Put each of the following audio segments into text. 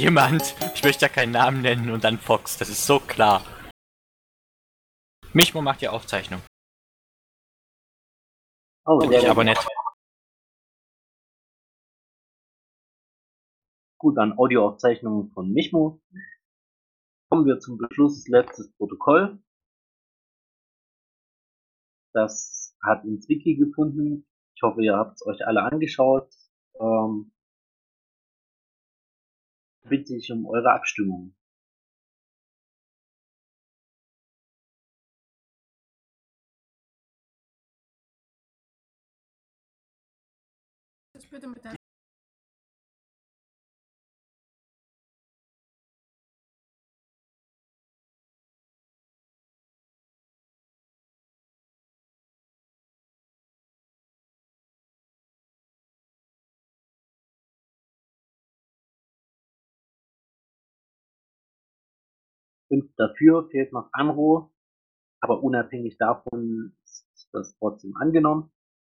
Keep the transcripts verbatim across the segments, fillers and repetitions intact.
Jemand, ich möchte ja keinen Namen nennen und dann Fox, das ist so klar. Michmo macht die Aufzeichnung. Oh, Finde ich sehr aber gut. nett. Gut, an Audioaufzeichnungen von Michmo. Kommen wir zum Beschluss letztes Protokoll. Das hat ins Wiki gefunden. Ich hoffe, ihr habt es euch alle angeschaut. Ähm, bitte ich um eure Abstimmung. Das bitte mit der Fünf dafür, fehlt noch Anro, aber unabhängig davon ist das trotzdem angenommen.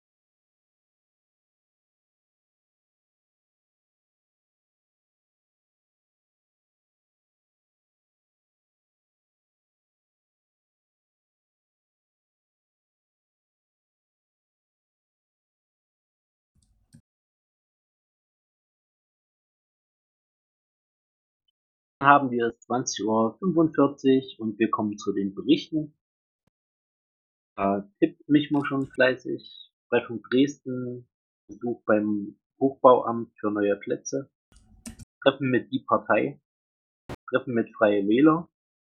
Dann haben wir es zwanzig Uhr fünfundvierzig und wir kommen zu den Berichten. Äh, tippt Michmo schon fleißig. Freifunk Dresden, Besuch beim Hochbauamt für neue Plätze. Treffen mit die Partei. Treffen mit Freie Wähler.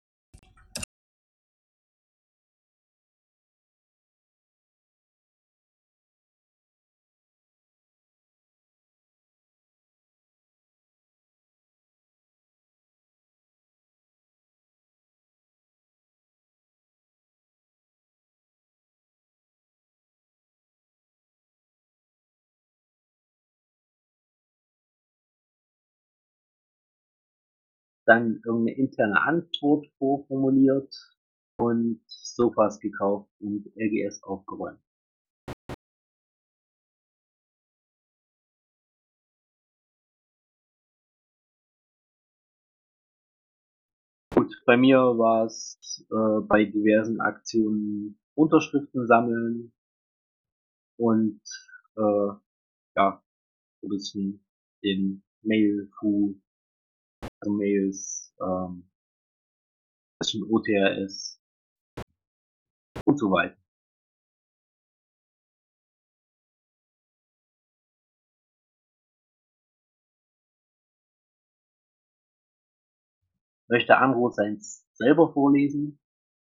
Dann irgendeine interne Antwort vorformuliert und Sofas gekauft und R G S aufgeräumt. Gut, bei mir war es äh, bei diversen Aktionen Unterschriften sammeln und äh, ja, ein bisschen den Mail-Fu, also Mails, ähm, bisschen O T R S und so weiter. Möchte Anro seins selber vorlesen?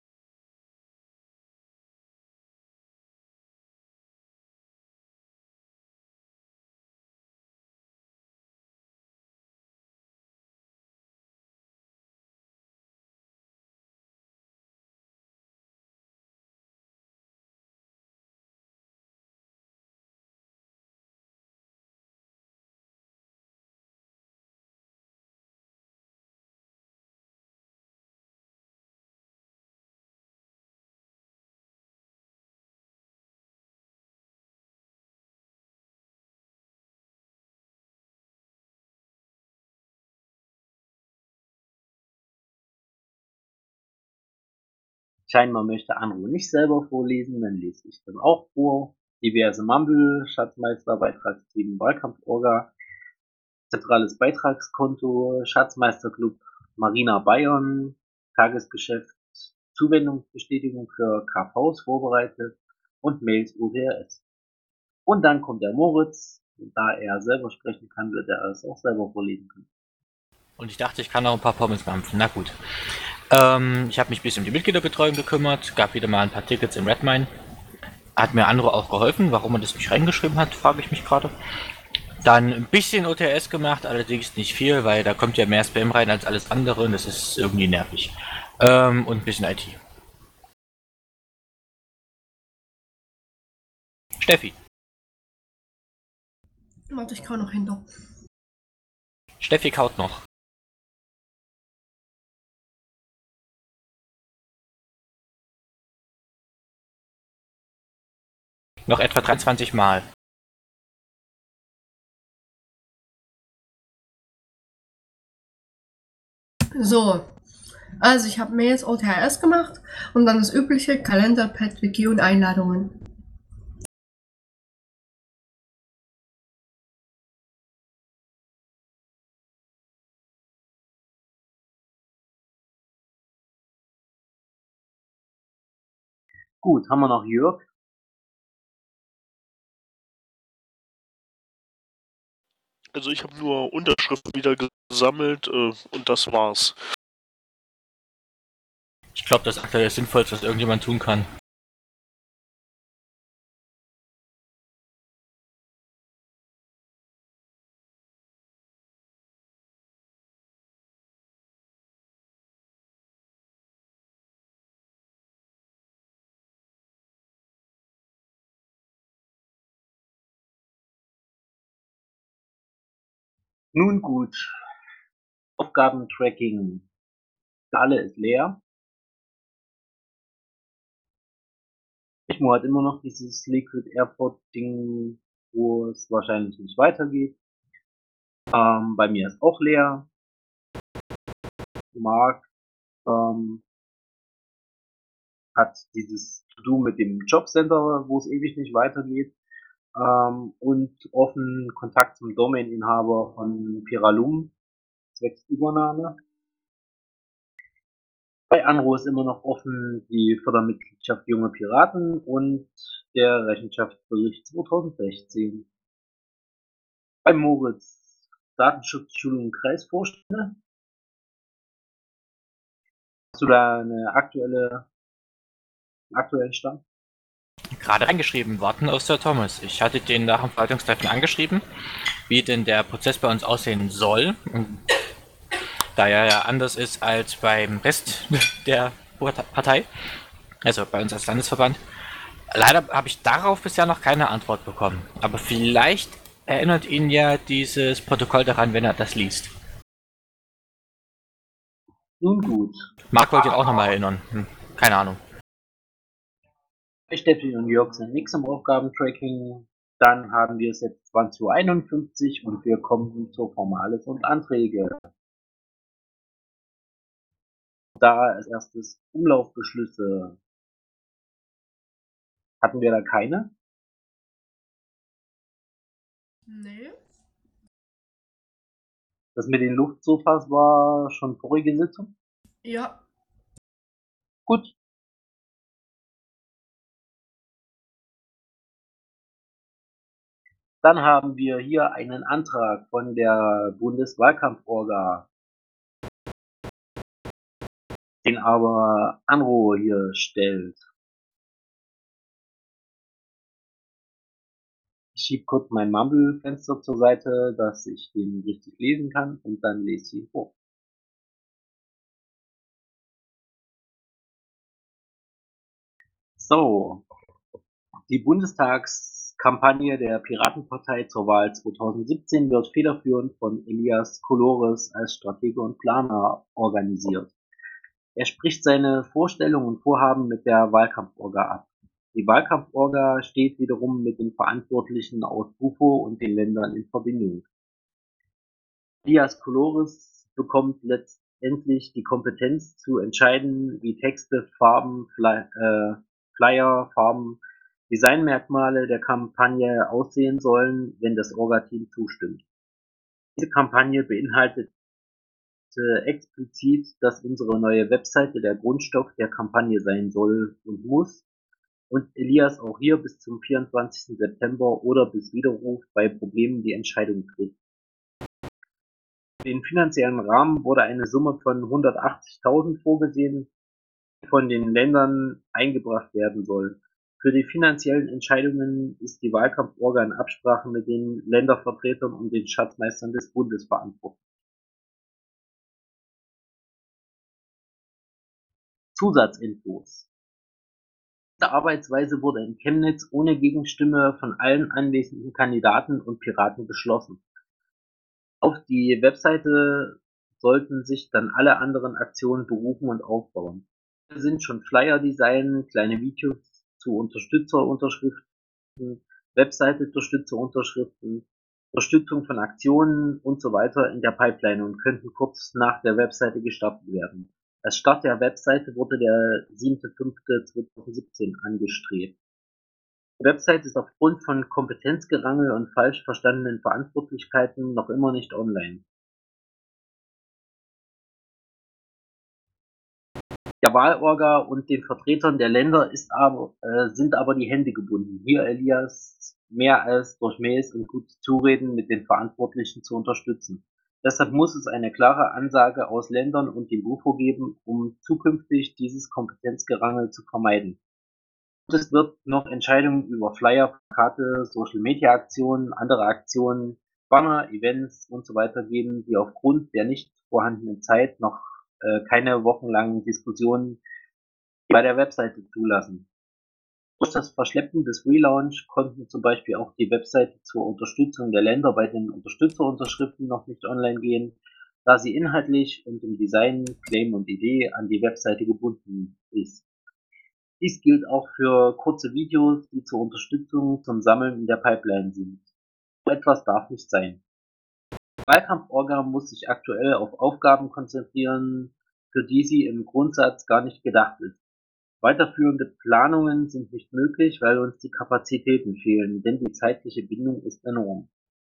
Scheinbar möchte Anro nicht selber vorlesen, dann lese ich das auch vor. Diverse Mumble, Schatzmeister, Beitragsteam, Wahlkampforga, zentrales Beitragskonto, Schatzmeisterclub, Marina Bayern, Tagesgeschäft, Zuwendungsbestätigung für K Vs vorbereitet und Mails U T R S. Und dann kommt der Moritz, und da er selber sprechen kann, wird er es auch selber vorlesen können. Und ich dachte, ich kann auch ein paar Pommes mampfen. Na gut. Ähm, ich habe mich ein bisschen um die Mitgliederbetreuung gekümmert, gab wieder mal ein paar Tickets im Redmine. Hat mir andere auch geholfen. Warum man das nicht reingeschrieben hat, frage ich mich gerade. Dann ein bisschen O T S gemacht, allerdings nicht viel, weil da kommt ja mehr Spam rein als alles andere und das ist irgendwie nervig. Ähm, und ein bisschen I T. Steffi. Warte, ich kann noch hinter. Steffi kaut noch. Noch etwa dreiundzwanzig Mal. So, also ich habe Mails O T R S gemacht und dann das übliche Kalenderpad, Wiki und Einladungen. Gut, haben wir noch Jörg? Also ich habe nur Unterschriften wieder gesammelt äh, und das war's. Ich glaube, das ist aktuell das Sinnvollste, was irgendjemand tun kann. Nun gut. Aufgabentracking. Alle ist leer. Echmo hat immer noch dieses Liquid Airport Ding, wo es wahrscheinlich nicht weitergeht. Ähm, bei mir ist auch leer. Marc ähm, hat dieses To-Do mit dem Jobcenter, wo es ewig nicht weitergeht. Ähm, und offen Kontakt zum Domaininhaber von Piralum zwecks Übernahme. Bei Anro ist immer noch offen die Fördermitgliedschaft Junge Piraten und der Rechenschaftsbericht zweitausendsechzehn. Bei Moritz Datenschutzschulung Kreisvorstände. Hast du da eine aktuelle, einen aktuellen Stand? Gerade reingeschrieben, warten auf Sir Thomas. Ich hatte den nach dem Verwaltungstreffen angeschrieben, wie denn der Prozess bei uns aussehen soll. Und da er ja anders ist als beim Rest der Partei, also bei uns als Landesverband. Leider habe ich darauf bisher noch keine Antwort bekommen. Aber vielleicht erinnert ihn ja dieses Protokoll daran, wenn er das liest. Nun gut. Marc wollte ihn auch nochmal erinnern. Hm, keine Ahnung. Steffi und Jörg sind nix im Aufgabentracking. Dann haben wir es jetzt zwanzig Uhr einundfünfzig und wir kommen zur Formales und Anträge. Da als erstes Umlaufbeschlüsse. Hatten wir da keine? Nee. Das mit den Luftsofas war schon vorige Sitzung? Ja. Gut. Dann haben wir hier einen Antrag von der Bundeswahlkampforga, den aber Anro hier stellt. Ich schiebe kurz mein Mumble-Fenster zur Seite, dass ich den richtig lesen kann und dann lese ich ihn vor. So, die Bundestagskampagne der Piratenpartei zur Wahl zweitausendsiebzehn wird federführend von Elias Kolores als Stratege und Planer organisiert. Er spricht seine Vorstellungen und Vorhaben mit der Wahlkampforga ab. Die Wahlkampforga steht wiederum mit den Verantwortlichen aus Bufo und den Ländern in Verbindung. Elias Kolores bekommt letztendlich die Kompetenz zu entscheiden, wie Texte, Farben, Fly, äh, Flyer, Farben, Designmerkmale der Kampagne aussehen sollen, wenn das Orga-Team zustimmt. Diese Kampagne beinhaltet explizit, dass unsere neue Webseite der Grundstoff der Kampagne sein soll und muss und Elias auch hier bis zum vierundzwanzigsten September oder bis Widerruf bei Problemen die Entscheidung trifft. Für den finanziellen Rahmen wurde eine Summe von hundertachtzigtausend vorgesehen, die von den Ländern eingebracht werden soll. Für die finanziellen Entscheidungen ist die Wahlkampforga in Absprache mit den Ländervertretern und den Schatzmeistern des Bundes verantwortlich. Zusatzinfos. Diese Arbeitsweise wurde in Chemnitz ohne Gegenstimme von allen anwesenden Kandidaten und Piraten beschlossen. Auf die Webseite sollten sich dann alle anderen Aktionen berufen und aufbauen. Hier sind schon Flyer-Design, kleine Videos zu Unterstützerunterschriften, Webseite-Unterstützerunterschriften, Unterstützung von Aktionen und so weiter in der Pipeline und könnten kurz nach der Webseite gestartet werden. Als Start der Webseite wurde der siebter fünfter zweitausendsiebzehn angestrebt. Die Website ist aufgrund von Kompetenzgerangel und falsch verstandenen Verantwortlichkeiten noch immer nicht online. Der Wahlorga und den Vertretern der Länder ist aber, äh, sind aber die Hände gebunden, hier Elias mehr als durch Mails und gutes Zureden mit den Verantwortlichen zu unterstützen. Deshalb muss es eine klare Ansage aus Ländern und dem U F O geben, um zukünftig dieses Kompetenzgerangel zu vermeiden. Und es wird noch Entscheidungen über Flyer, Plakate, Social-Media-Aktionen, andere Aktionen, Banner, Events und so weiter geben, die aufgrund der nicht vorhandenen Zeit noch äh, keine wochenlangen Diskussionen bei der Webseite zulassen. Durch das Verschleppen des Relaunch konnten zum Beispiel auch die Webseite zur Unterstützung der Länder bei den Unterstützerunterschriften noch nicht online gehen, da sie inhaltlich und im Design, Claim und Idee an die Webseite gebunden ist. Dies gilt auch für kurze Videos, die zur Unterstützung zum Sammeln in der Pipeline sind. So etwas darf nicht sein. Wahlkampf-Orga muss sich aktuell auf Aufgaben konzentrieren, für die sie im Grundsatz gar nicht gedacht ist. Weiterführende Planungen sind nicht möglich, weil uns die Kapazitäten fehlen, denn die zeitliche Bindung ist enorm.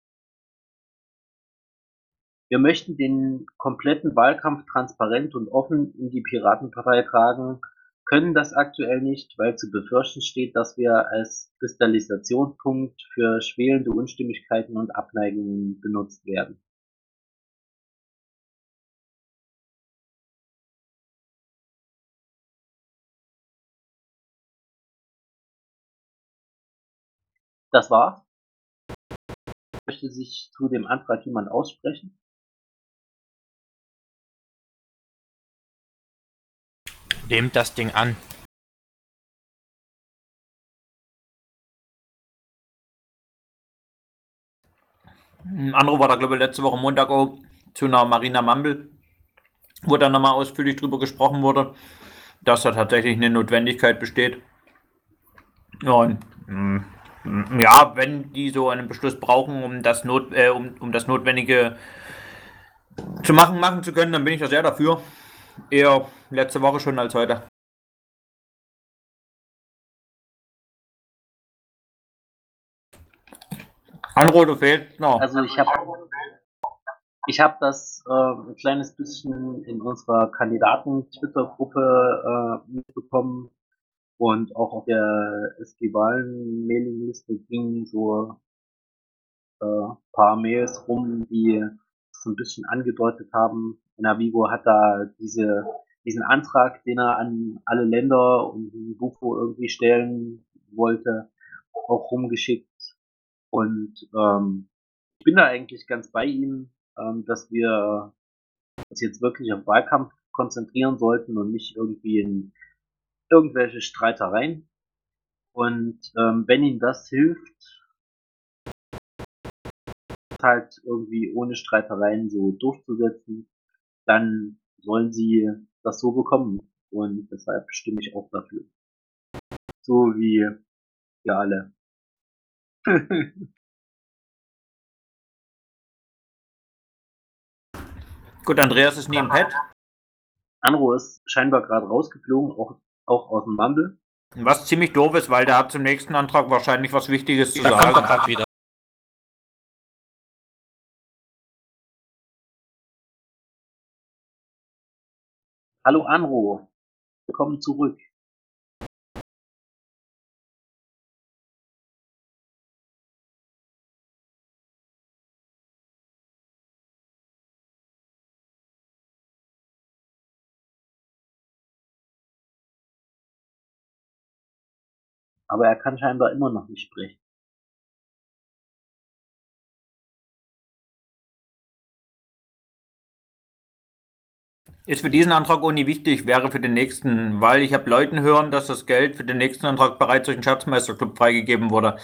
Wir möchten den kompletten Wahlkampf transparent und offen in die Piratenpartei tragen, können das aktuell nicht, weil zu befürchten steht, dass wir als Kristallisationspunkt für schwelende Unstimmigkeiten und Abneigungen benutzt werden. Das war's. Möchte sich zu dem Antrag jemand aussprechen? Nehmt das Ding an. Ein anderer war da, glaube ich, letzte Woche Montag auch zu einer Marina Mumble, wo dann nochmal ausführlich drüber gesprochen wurde, dass da tatsächlich eine Notwendigkeit besteht. Und mm, ja, wenn die so einen Beschluss brauchen, um das, Not, äh, um, um das Notwendige zu machen, machen zu können, dann bin ich da sehr dafür. Eher letzte Woche schon als heute. Anrode fehlt noch. Also ich habe ich hab das äh, ein kleines bisschen in unserer Kandidaten-Twitter-Gruppe äh, mitbekommen und auch auf der S G-Wahlen-Mailingliste gingen so äh, paar Mails rum, die so ein bisschen angedeutet haben. Navigo hat da diese, diesen Antrag, den er an alle Länder und die U F O irgendwie stellen wollte, auch rumgeschickt. Und ähm, ich bin da eigentlich ganz bei ihm, ähm, dass wir uns jetzt wirklich auf Wahlkampf konzentrieren sollten und nicht irgendwie in irgendwelche Streitereien. Und ähm, wenn ihm das hilft, halt irgendwie ohne Streitereien so durchzusetzen, dann sollen sie das so bekommen. Und deshalb stimme ich auch dafür. So wie wir alle. Gut, Andreas ist nie im Pad. Anro ist scheinbar gerade rausgeflogen, auch, auch aus dem Mumble. Was ziemlich doof ist, weil der hat zum nächsten Antrag wahrscheinlich was Wichtiges zu Da kommt er sagen. gerade wieder. Hallo Anro, willkommen zurück. Aber er kann scheinbar immer noch nicht sprechen. Ist für diesen Antrag auch nie wichtig, wäre für den nächsten, weil ich habe Leuten hören, dass das Geld für den nächsten Antrag bereits durch den Schatzmeisterclub freigegeben wurde.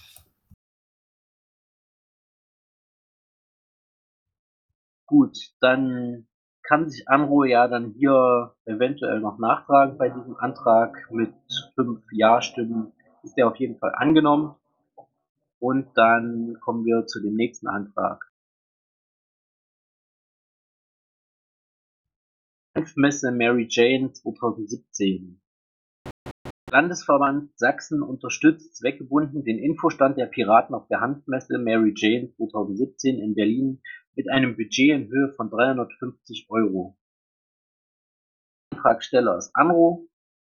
Gut, dann kann sich Anro ja dann hier eventuell noch nachtragen bei diesem Antrag. Mit fünf Ja-Stimmen ist der auf jeden Fall angenommen. Und dann kommen wir zu dem nächsten Antrag. Messe Mary Jane zweitausendsiebzehn. Landesverband Sachsen unterstützt zweckgebunden den Infostand der Piraten auf der Hanfmesse Mary Jane zweitausendsiebzehn in Berlin mit einem Budget in Höhe von dreihundertfünfzig Euro. Antragsteller ist Anro.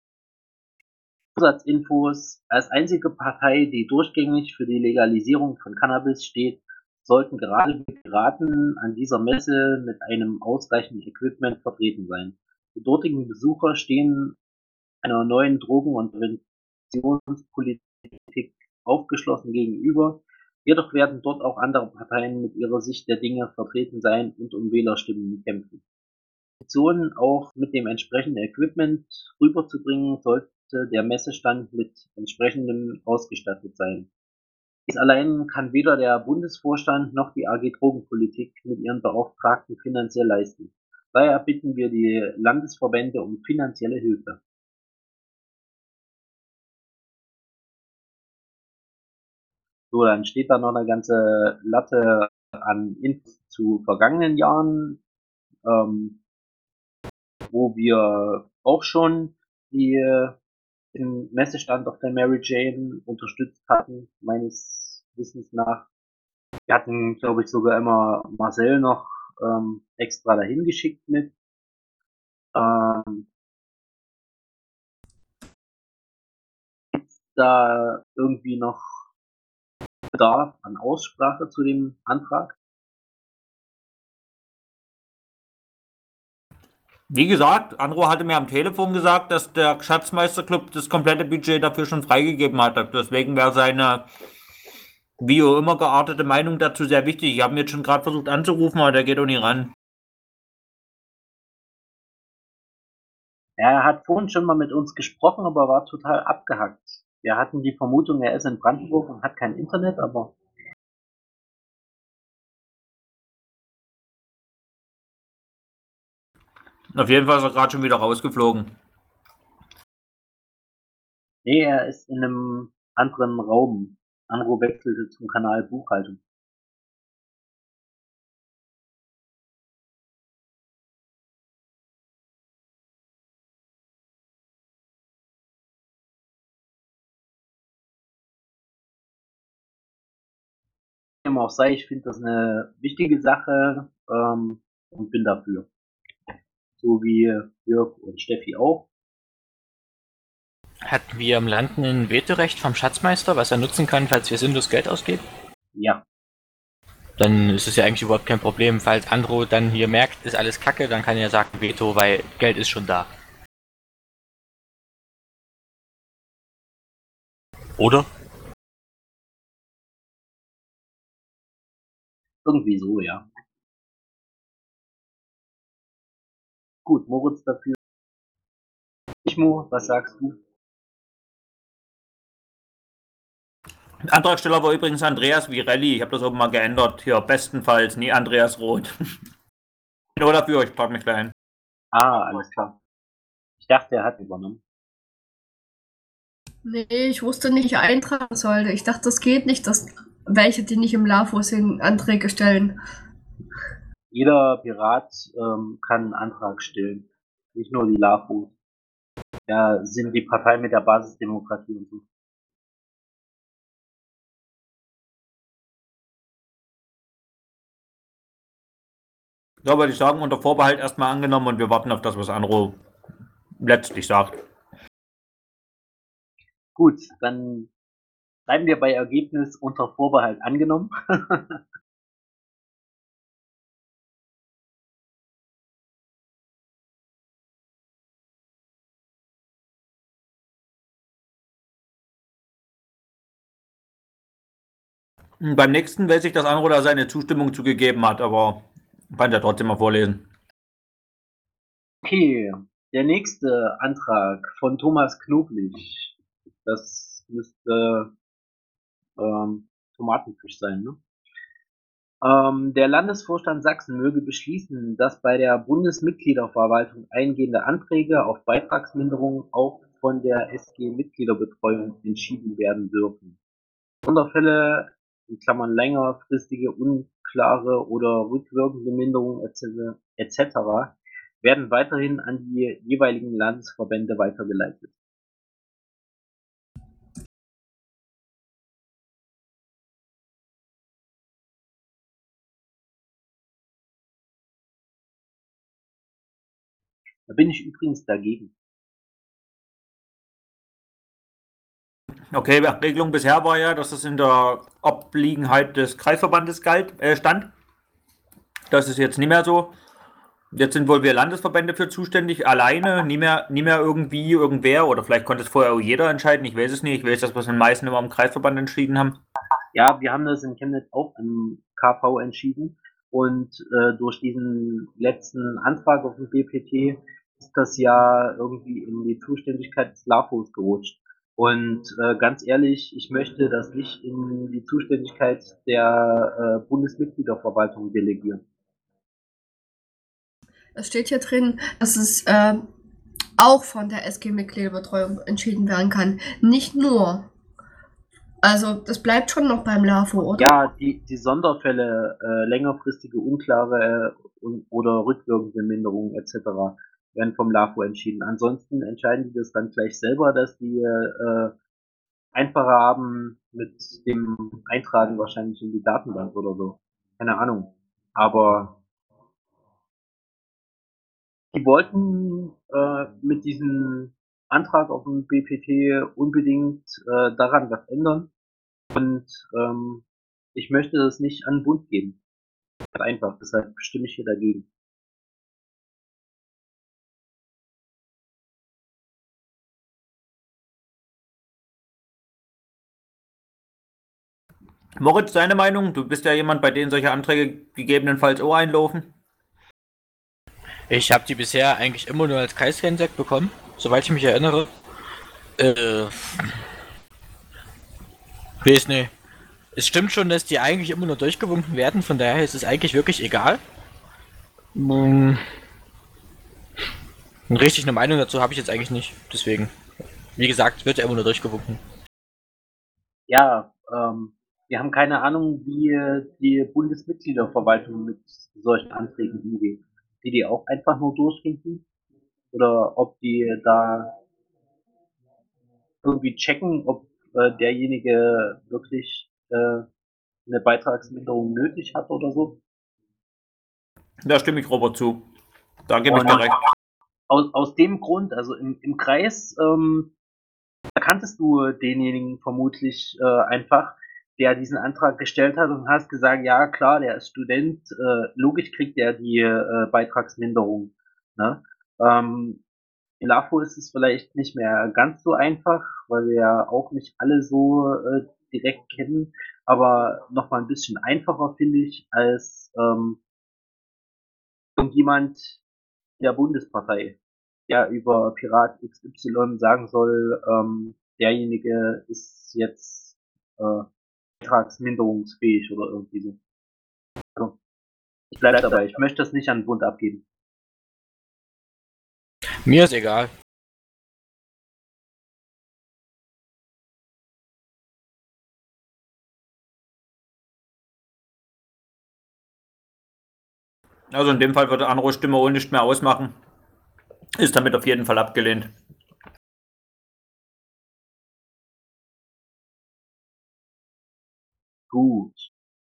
Zusatzinfos: Als einzige Partei, die durchgängig für die Legalisierung von Cannabis steht, sollten gerade die Piraten an dieser Messe mit einem ausreichenden Equipment vertreten sein. Die dortigen Besucher stehen einer neuen Drogen- und Präventionspolitik aufgeschlossen gegenüber, jedoch werden dort auch andere Parteien mit ihrer Sicht der Dinge vertreten sein und um Wählerstimmen kämpfen. Petitionen auch mit dem entsprechenden Equipment rüberzubringen, sollte der Messestand mit entsprechendem ausgestattet sein. Dies allein kann weder der Bundesvorstand noch die A G Drogenpolitik mit ihren Beauftragten finanziell leisten. Daher bitten wir die Landesverbände um finanzielle Hilfe. So, dann steht da noch eine ganze Latte an Infos zu vergangenen Jahren, ähm, wo wir auch schon die, den Messestand auf der Mary Jane unterstützt hatten, meines Wissens nach. Wir hatten, glaube ich, sogar immer Marcel noch ähm, extra dahin geschickt mit. Ähm, Gibt's da irgendwie noch Bedarf an Aussprache zu dem Antrag? Wie gesagt, Andro hatte mir am Telefon gesagt, dass der Schatzmeisterclub das komplette Budget dafür schon freigegeben hat. Deswegen wäre seine wie auch immer geartete Meinung dazu sehr wichtig. Ich habe ihn jetzt schon gerade versucht anzurufen, aber der geht auch nicht ran. Er hat vorhin schon mal mit uns gesprochen, aber war total abgehackt. Wir hatten die Vermutung, er ist in Brandenburg und hat kein Internet, aber Auf jeden Fall ist er gerade schon wieder rausgeflogen. nee, er ist in einem anderen Raum. Andro wechselte zum Kanal Buchhaltung. Wie dem auch sei, ich finde das eine wichtige Sache ähm, und bin dafür. So wie Jörg und Steffi auch. Hatten wir im Land ein Vetorecht vom Schatzmeister, was er nutzen kann, falls wir sinnlos Geld ausgeben? Ja, Dann ist es ja eigentlich überhaupt kein Problem. Falls Andro dann hier merkt, ist alles kacke, dann kann er sagen Veto, weil Geld ist schon da. Oder? irgendwie so, ja. Gut, Moritz dafür. Mo, was sagst du? Antragsteller war übrigens Andreas Virelli. Ich habe das oben mal geändert. Hier, bestenfalls, nie Andreas Roth. Nur dafür, ich trage mich gleich ein. Ah, alles klar. Ich dachte, er hat übernommen. Nee, ich wusste nicht, ich eintragen sollte. Ich dachte, das geht nicht, dass welche, die nicht im LAFO sind, Anträge stellen. Jeder Pirat ähm, kann einen Antrag stellen. Nicht nur die LAFO. Ja, sind die Partei mit der Basisdemokratie und so. Ja, würde ich sagen, unter Vorbehalt erstmal angenommen und wir warten auf das, was Andro letztlich sagt. Gut, dann bleiben wir bei Ergebnis unter Vorbehalt angenommen. Beim nächsten weiß ich, dass Andro da seine Zustimmung zugegeben hat, aber ich kann ja trotzdem mal vorlesen. Okay, der nächste Antrag von Thomas Knoblich. Das müsste ähm, Tomatenfisch sein, ne? Ähm, der Landesvorstand Sachsen möge beschließen, dass bei der Bundesmitgliederverwaltung eingehende Anträge auf Beitragsminderung auch von der S G-Mitgliederbetreuung entschieden werden dürfen. Sonderfälle in Klammern längerfristige, unklare oder rückwirkende Minderung et cetera, werden weiterhin an die jeweiligen Landesverbände weitergeleitet. Da bin ich übrigens dagegen. Okay, die Regelung bisher war ja, dass es in der Obliegenheit des Kreisverbandes galt, äh, stand. Das ist jetzt nicht mehr so. Jetzt sind wohl wir Landesverbände für zuständig, alleine, nie mehr, nie mehr irgendwie irgendwer, oder vielleicht konnte es vorher auch jeder entscheiden, ich weiß es nicht. Ich weiß, dass wir es den meisten immer im Kreisverband entschieden haben. Ja, wir haben das in Chemnitz auch im K V entschieden und äh, durch diesen letzten Antrag auf den B P T ist das ja irgendwie in die Zuständigkeit des LAFOs gerutscht. Und äh, ganz ehrlich, ich möchte das nicht in die Zuständigkeit der äh, Bundesmitgliederverwaltung delegieren. Es steht hier drin, dass es äh, auch von der S G-Mitgliederbetreuung entschieden werden kann. Nicht nur. Also das bleibt schon noch beim LAFO, oder? Ja, die, die Sonderfälle, äh, längerfristige, unklare äh, un oder rückwirkende Minderungen et cetera werden vom LAFO entschieden. Ansonsten entscheiden die das dann gleich selber, dass die äh, einfacher haben mit dem Eintragen wahrscheinlich in die Datenbank oder so. Keine Ahnung. Aber die wollten äh, mit diesem Antrag auf den B P T unbedingt äh, daran was ändern. Und ähm, ich möchte das nicht an den Bund geben. Einfach, deshalb stimme ich hier dagegen. Moritz, deine Meinung? Du bist ja jemand, bei dem solche Anträge gegebenenfalls auch einlaufen. Ich habe die bisher eigentlich immer nur als Kreisgensekt bekommen, soweit ich mich erinnere. Äh. Weiß nicht. Es stimmt schon, dass die eigentlich immer nur durchgewunken werden, von daher ist es eigentlich wirklich egal. Hm. Richtig eine Meinung dazu habe ich jetzt eigentlich nicht, deswegen. Wie gesagt, wird ja immer nur durchgewunken. Ja, ähm, wir haben keine Ahnung, wie die Bundesmitgliederverwaltung mit solchen Anträgen umgeht. Die die auch einfach nur durchwinken? Oder ob die da irgendwie checken, ob äh, derjenige wirklich äh, eine Beitragsminderung nötig hat oder so? Da stimme ich Robert zu. Da gebe ich Und dir recht. Aus, aus dem Grund, also im, im Kreis, ähm, da kanntest du denjenigen vermutlich äh, einfach, der diesen Antrag gestellt hat und hast gesagt, ja klar, der ist Student, äh, logisch kriegt der die äh, Beitragsminderung. Ne? Ähm, in LAFO ist es vielleicht nicht mehr ganz so einfach, weil wir ja auch nicht alle so äh, direkt kennen, aber noch mal ein bisschen einfacher finde ich als ähm, irgendjemand der Bundespartei, der über Pirat X Y sagen soll, ähm, derjenige ist jetzt äh, beitragsminderungsfähig oder irgendwie so. Also, ich bleibe dabei, ich möchte das nicht an den Bund abgeben. Mir ist egal. Also in dem Fall würde andere Stimme wohl nicht mehr ausmachen. Ist damit auf jeden Fall abgelehnt. Gut.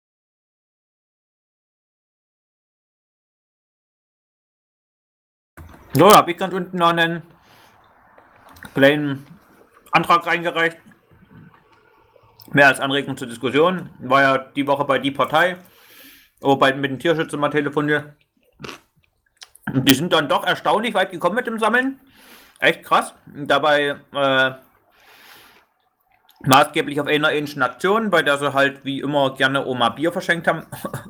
So, habe ich ganz unten noch einen kleinen Antrag reingereicht. Mehr als Anregung zur Diskussion. War ja die Woche bei die Partei. Oh, bei, mit den Tierschützern mal telefoniert. Und die sind dann doch erstaunlich weit gekommen mit dem Sammeln. Echt krass. Dabei äh, maßgeblich auf einer ähnlichen Aktion, bei der sie halt wie immer gerne Oma Bier verschenkt haben.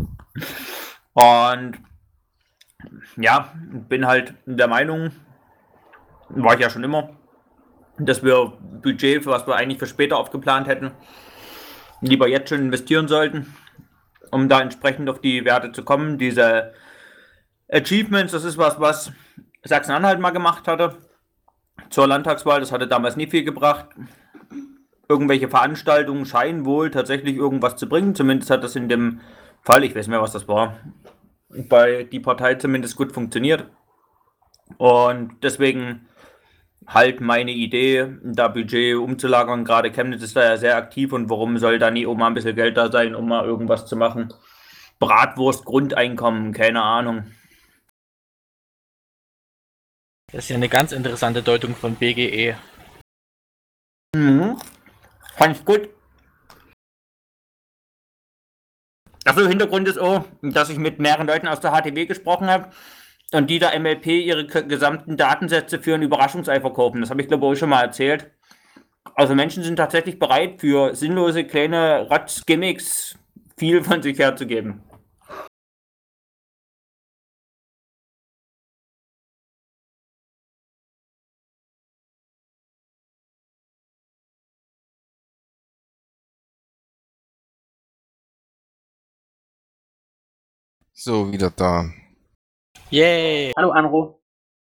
Und ja, bin halt der Meinung, war ich ja schon immer, dass wir Budget, für was wir eigentlich für später aufgeplant hätten, lieber jetzt schon investieren sollten, um da entsprechend auf die Werte zu kommen. Diese Achievements, das ist was, was Sachsen-Anhalt mal gemacht hatte zur Landtagswahl. Das hatte damals nie viel gebracht. irgendwelche Veranstaltungen scheinen wohl tatsächlich irgendwas zu bringen. Zumindest hat das in dem Fall, ich weiß nicht mehr, was das war, bei die Partei zumindest gut funktioniert. Und deswegen halt meine Idee, da Budget umzulagern. Gerade Chemnitz ist da ja sehr aktiv und warum soll da nie auch mal ein bisschen Geld da sein, um mal irgendwas zu machen? Bratwurst, Grundeinkommen, keine Ahnung. Das ist ja eine ganz interessante Deutung von B G E. Mhm. Fand ich gut. Also Hintergrund ist auch, dass ich mit mehreren Leuten aus der H T W gesprochen habe und die da M L P ihre k- gesamten Datensätze für ein Überraschungsei verkaufen. Das habe ich glaube ich auch schon mal erzählt. Also Menschen sind tatsächlich bereit, für sinnlose kleine Rotz-Gimmicks viel von sich herzugeben. So, wieder da. Yay! Hallo Anro.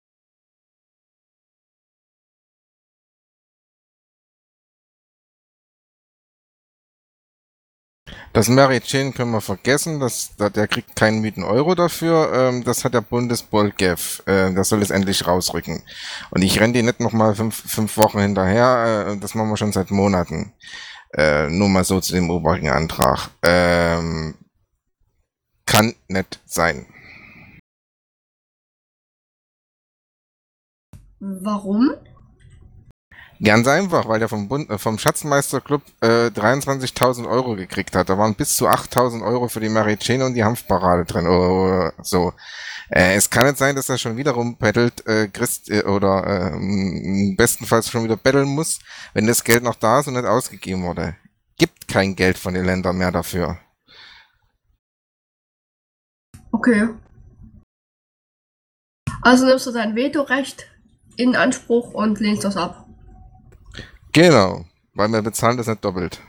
Das Mary Jane können wir vergessen, das, da- der kriegt keinen Mieten Euro dafür. Ähm, das hat der Bundesbolgev. Äh, das soll es endlich rausrücken. Und ich renne die nicht nochmal fünf, fünf Wochen hinterher. Äh, das machen wir schon seit Monaten. Äh, nur mal so zu dem oberigen Antrag. Ähm, kann nicht sein. Warum? Ganz einfach, weil der vom, Bund, äh, vom Schatzmeisterclub äh, dreiundzwanzigtausend Euro gekriegt hat. Da waren bis zu achttausend Euro für die Mary Jane und die Hanfparade drin. Oder so. Äh, es kann nicht sein, dass er schon wieder rumbettelt, äh, Christ, äh, oder äh, bestenfalls schon wieder betteln muss, wenn das Geld noch da ist und nicht ausgegeben wurde. Gibt kein Geld von den Ländern mehr dafür. Okay. Also nimmst du dein Vetorecht in Anspruch und lehnst das ab. Genau, weil wir bezahlen das nicht doppelt.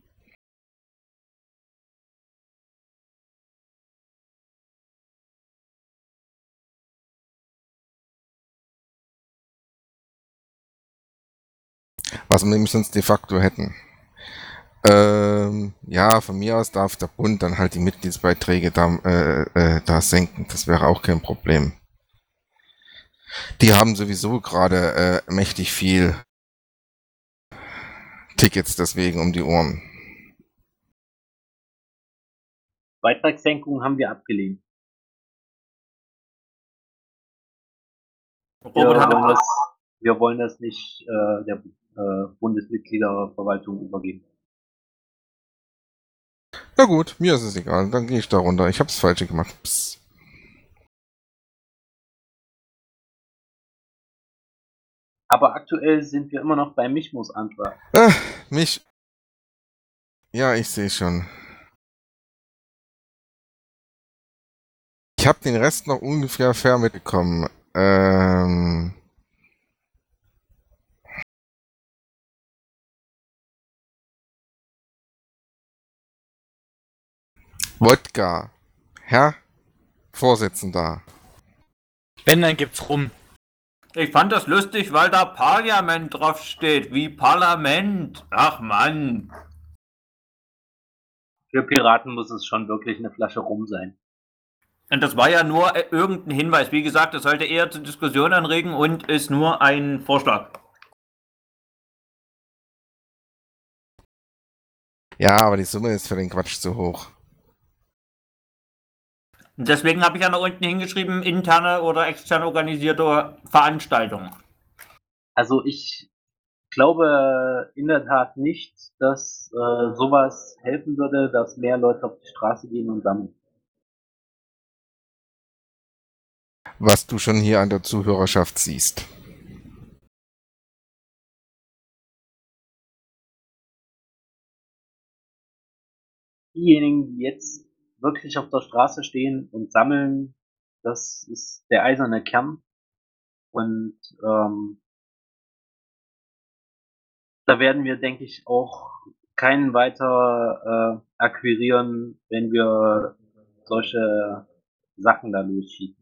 Was wir nämlich sonst de facto hätten. Ähm, ja, von mir aus darf der Bund dann halt die Mitgliedsbeiträge da, äh, äh, da senken. Das wäre auch kein Problem. Die haben sowieso gerade äh, mächtig viel Tickets deswegen um die Ohren. Beitragssenkung haben wir abgelehnt. Wir Robert hat wollen das, wir wollen das nicht äh, der äh, Bundesmitgliederverwaltung übergeben. Na gut, mir ist es egal. Dann gehe ich da runter. Ich hab's falsch gemacht. Psst. Aber aktuell sind wir immer noch beim Mischmus-Antrag. Äh, mich. Ja, ich sehe schon. Ich habe den Rest noch ungefähr fair mitbekommen. Ähm. Wodka. Herr Vorsitzender. Wenn, dann gibt's rum. Ich fand das lustig, weil da Parlament drauf steht, wie Parlament. Ach Mann. Für Piraten muss es schon wirklich eine Flasche Rum sein. Und das war ja nur äh, irgendein Hinweis. Wie gesagt, das sollte eher zur Diskussion anregen und ist nur ein Vorschlag. Ja, aber die Summe ist für den Quatsch zu hoch. Und deswegen habe ich ja noch unten hingeschrieben, interne oder extern organisierte Veranstaltungen. Also ich glaube in der Tat nicht, dass äh, sowas helfen würde, dass mehr Leute auf die Straße gehen und sammeln. Was du schon hier an der Zuhörerschaft siehst. Diejenigen, die jetzt wirklich auf der Straße stehen und sammeln, das ist der eiserne Kern. Und ähm, da werden wir, denke ich, auch keinen weiter äh, akquirieren, wenn wir solche Sachen da losschießen.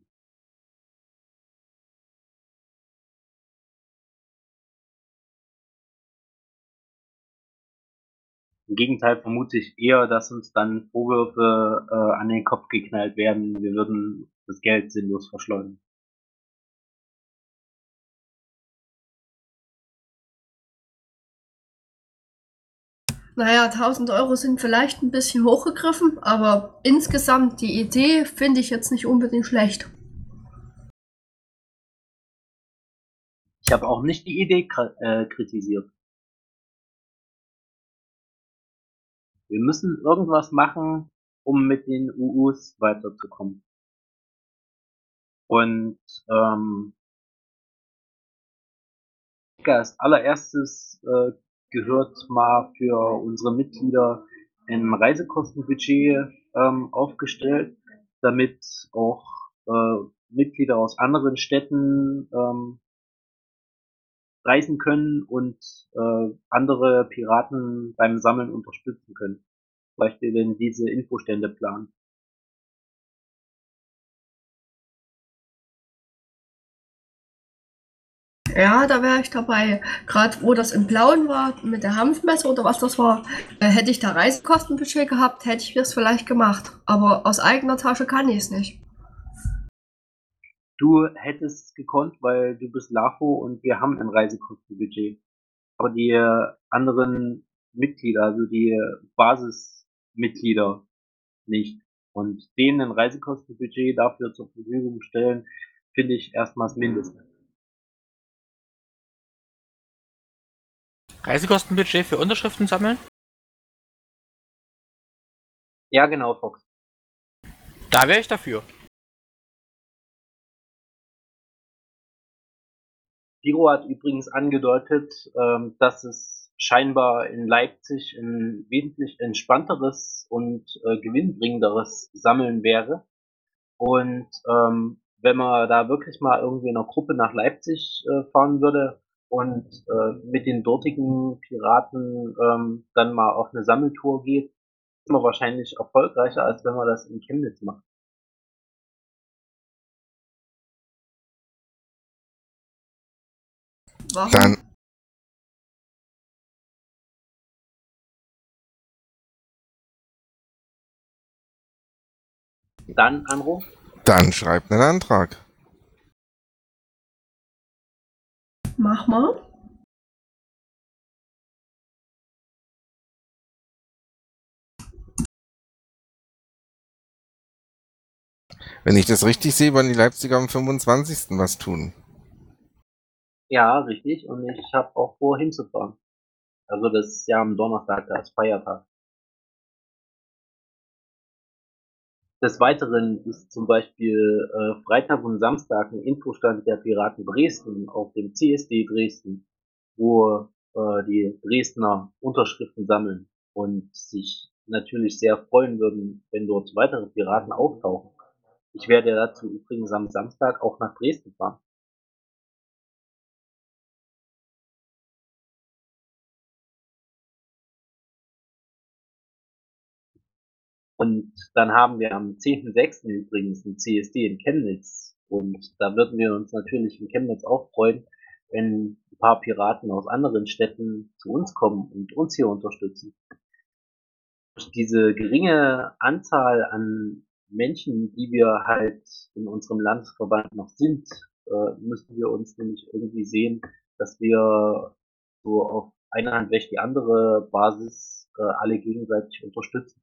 Im Gegenteil vermute ich eher, dass uns dann Vorwürfe äh, an den Kopf geknallt werden, wir würden das Geld sinnlos verschleudern. Naja, tausend Euro sind vielleicht ein bisschen hochgegriffen, aber insgesamt die Idee finde ich jetzt nicht unbedingt schlecht. Ich habe auch nicht die Idee äh, kritisiert. Wir müssen irgendwas machen, um mit den U Us weiterzukommen. Und ähm, als allererstes äh, gehört mal für unsere Mitglieder ein Reisekostenbudget ähm, aufgestellt, damit auch äh, Mitglieder aus anderen Städten ähm, reisen können und äh, andere Piraten beim Sammeln unterstützen können. Zum Beispiel, wenn diese Infostände planen. Ja, da wäre ich dabei. Gerade wo das im Blauen war, mit der Hanfmesse oder was das war, äh, hätte ich da Reisekostenbudget gehabt, hätte ich das vielleicht gemacht. Aber aus eigener Tasche kann ich es nicht. Du hättest es gekonnt, weil du bist LAFO und wir haben ein Reisekostenbudget. Aber die äh, anderen Mitglieder, also die äh, Basismitglieder nicht. Und denen ein Reisekostenbudget dafür zur Verfügung stellen, finde ich erstmals Mindeste. Reisekostenbudget für Unterschriften sammeln? Ja, genau, Fox. Da wäre ich dafür. Piro hat übrigens angedeutet, ähm, dass es scheinbar in Leipzig ein wesentlich entspannteres und äh, gewinnbringenderes Sammeln wäre. Und ähm, wenn man da wirklich mal irgendwie in einer Gruppe nach Leipzig äh, fahren würde und äh, mit den dortigen Piraten ähm, dann mal auf eine Sammeltour geht, ist man wahrscheinlich erfolgreicher, als wenn man das in Chemnitz macht. Warum? Dann, Dann Anruf. dann schreibt einen Antrag. Mach mal. Wenn ich das richtig sehe, wollen die Leipziger am fünfundzwanzigsten was tun. Ja, richtig. Und ich habe auch vor, hinzufahren. Also das ist ja am Donnerstag, da ist Feiertag. Des Weiteren ist zum Beispiel äh, Freitag und Samstag ein Infostand der Piraten Dresden auf dem C S D Dresden, wo äh, die Dresdner Unterschriften sammeln und sich natürlich sehr freuen würden, wenn dort weitere Piraten auftauchen. Ich werde dazu übrigens am Samstag auch nach Dresden fahren. Und dann haben wir am zehnten sechsten übrigens ein C S D in Chemnitz. Und da würden wir uns natürlich in Chemnitz auch freuen, wenn ein paar Piraten aus anderen Städten zu uns kommen und uns hier unterstützen. Durch diese geringe Anzahl an Menschen, die wir halt in unserem Landesverband noch sind, äh, müssen wir uns nämlich irgendwie sehen, dass wir so auf eine Hand wäscht die andere Basis äh, alle gegenseitig unterstützen.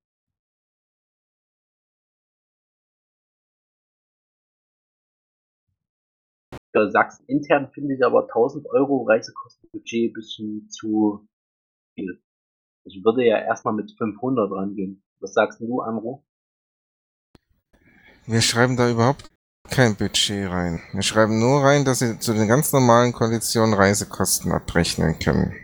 Für Sachsen intern finde ich aber tausend Euro Reisekostenbudget ein bisschen zu viel. Ich würde ja erstmal mit fünfhundert rangehen. Was sagst du, Amro? Wir schreiben da überhaupt kein Budget rein. Wir schreiben nur rein, dass sie zu den ganz normalen Konditionen Reisekosten abrechnen können.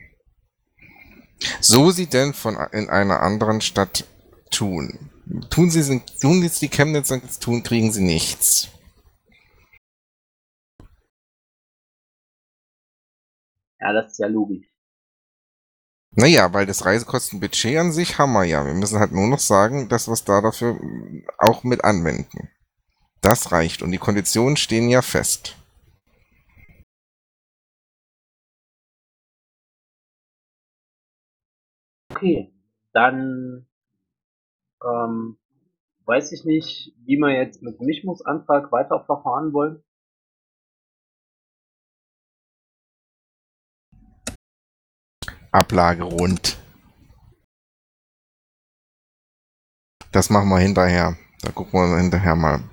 So sie denn von in einer anderen Stadt tun. Tun sie tun jetzt die Chemnitzer tun, kriegen sie nichts. Ja, das ist ja logisch. Naja, weil das Reisekostenbudget an sich haben wir ja. Wir müssen halt nur noch sagen, dass wir es da dafür auch mit anwenden. Das reicht und die Konditionen stehen ja fest. Okay, dann ähm, weiß ich nicht, wie wir jetzt mit Mischmusantrag weiter verfahren wollen. Ablage rund. Das machen wir hinterher. Da gucken wir hinterher mal.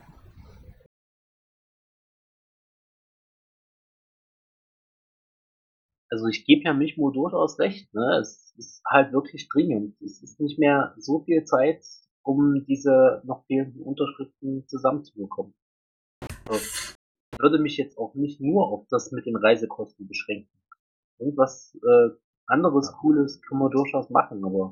Also ich gebe ja Mischmo durchaus recht, ne? Es ist halt wirklich dringend. Es ist nicht mehr so viel Zeit, um diese noch fehlenden Unterschriften zusammenzubekommen. Also, ich würde mich jetzt auch nicht nur auf das mit den Reisekosten beschränken. Irgendwas äh, anderes Cooles können wir durchaus machen, aber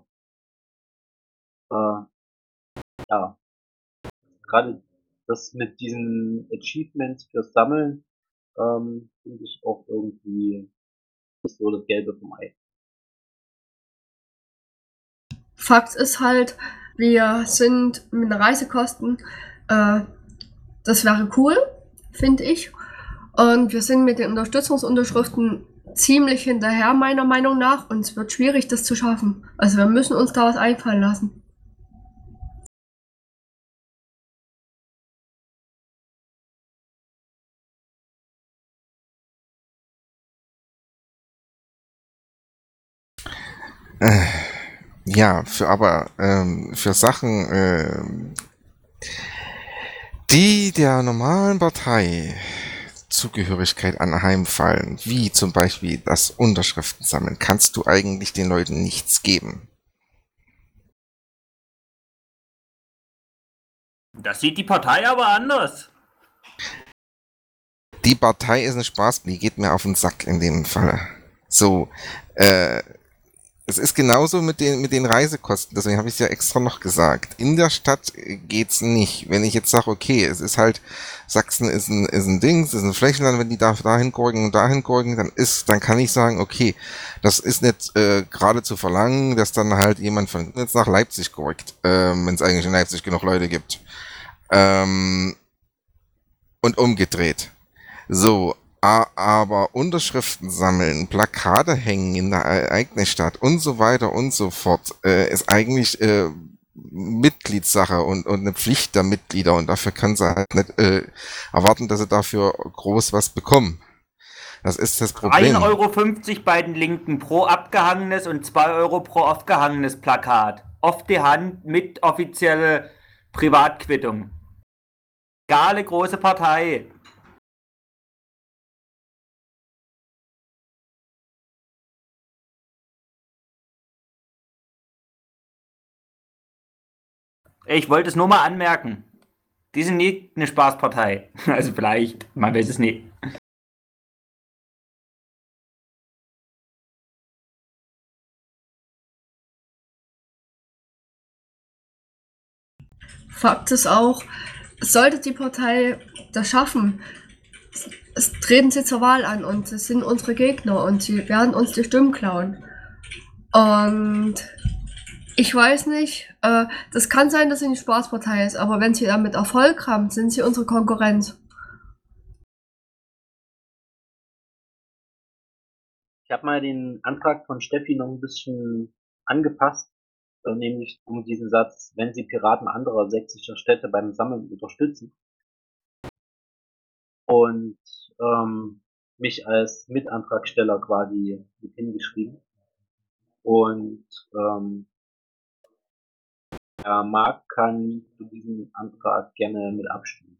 äh, ja, gerade das mit diesen Achievements fürs Sammeln ähm, finde ich auch irgendwie nicht so das Gelbe vom Ei. Fakt ist halt, wir sind mit den Reisekosten, äh, das wäre cool, finde ich. Und wir sind mit den Unterstützungsunterschriften ziemlich hinterher, meiner Meinung nach. Und es wird schwierig, das zu schaffen. Also wir müssen uns da was einfallen lassen. Äh, ja, für aber ähm, für Sachen, äh, die der normalen Partei Zugehörigkeit anheimfallen, wie zum Beispiel das Unterschriften sammeln, kannst du eigentlich den Leuten nichts geben. Das sieht die Partei aber anders. Die Partei ist ein Spaß, die geht mir auf den Sack in dem Fall. So, äh, es ist genauso mit den, mit den Reisekosten, deswegen habe ich es ja extra noch gesagt. In der Stadt geht's nicht. Wenn ich jetzt sage, okay, es ist halt, Sachsen ist ein, ist ein Ding, es ist ein Flächenland, wenn die da dahin gurken und dahin gurken, dann ist, dann kann ich sagen, okay, das ist nicht äh, gerade zu verlangen, dass dann halt jemand von jetzt nach Leipzig gurkt, ähm, wenn es eigentlich in Leipzig genug Leute gibt. Ähm, und umgedreht. So, a- aber Unterschriften sammeln, Plakate hängen in der e- eigenen Stadt und so weiter und so fort, äh, ist eigentlich äh, Mitgliedssache und, und eine Pflicht der Mitglieder und dafür kann sie halt nicht äh, erwarten, dass sie dafür groß was bekommen. Das ist das Problem. ein Euro fünfzig bei den Linken pro abgehangenes und zwei Euro pro aufgehangenes Plakat. Auf die Hand mit offizielle Privatquittung. Egale große Partei. Ich wollte es nur mal anmerken. Die sind nie eine Spaßpartei. Also vielleicht, man weiß es nicht. Fakt ist auch, sollte die Partei das schaffen, es treten sie zur Wahl an und es sind unsere Gegner und sie werden uns die Stimmen klauen. Und ich weiß nicht, äh, das kann sein, dass sie eine Spaßpartei ist, aber wenn sie damit Erfolg haben, sind sie unsere Konkurrenz. Ich habe mal den Antrag von Steffi noch ein bisschen angepasst, äh, nämlich um diesen Satz, wenn Sie Piraten anderer sächsischer Städte beim Sammeln unterstützen und ähm, mich als Mitantragsteller quasi mit hingeschrieben. Und ähm, ja, Marc kann zu diesem Antrag gerne mit abstimmen.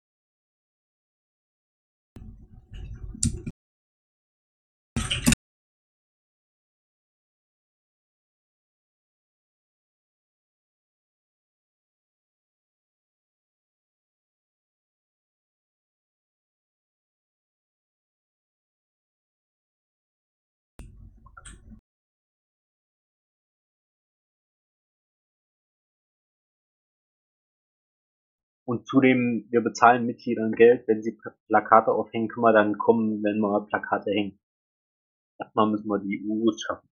Und zudem, wir bezahlen Mitgliedern Geld, wenn sie Plakate aufhängen, können wir dann kommen, wenn wir Plakate hängen. Erstmal müssen wir die U Us schaffen.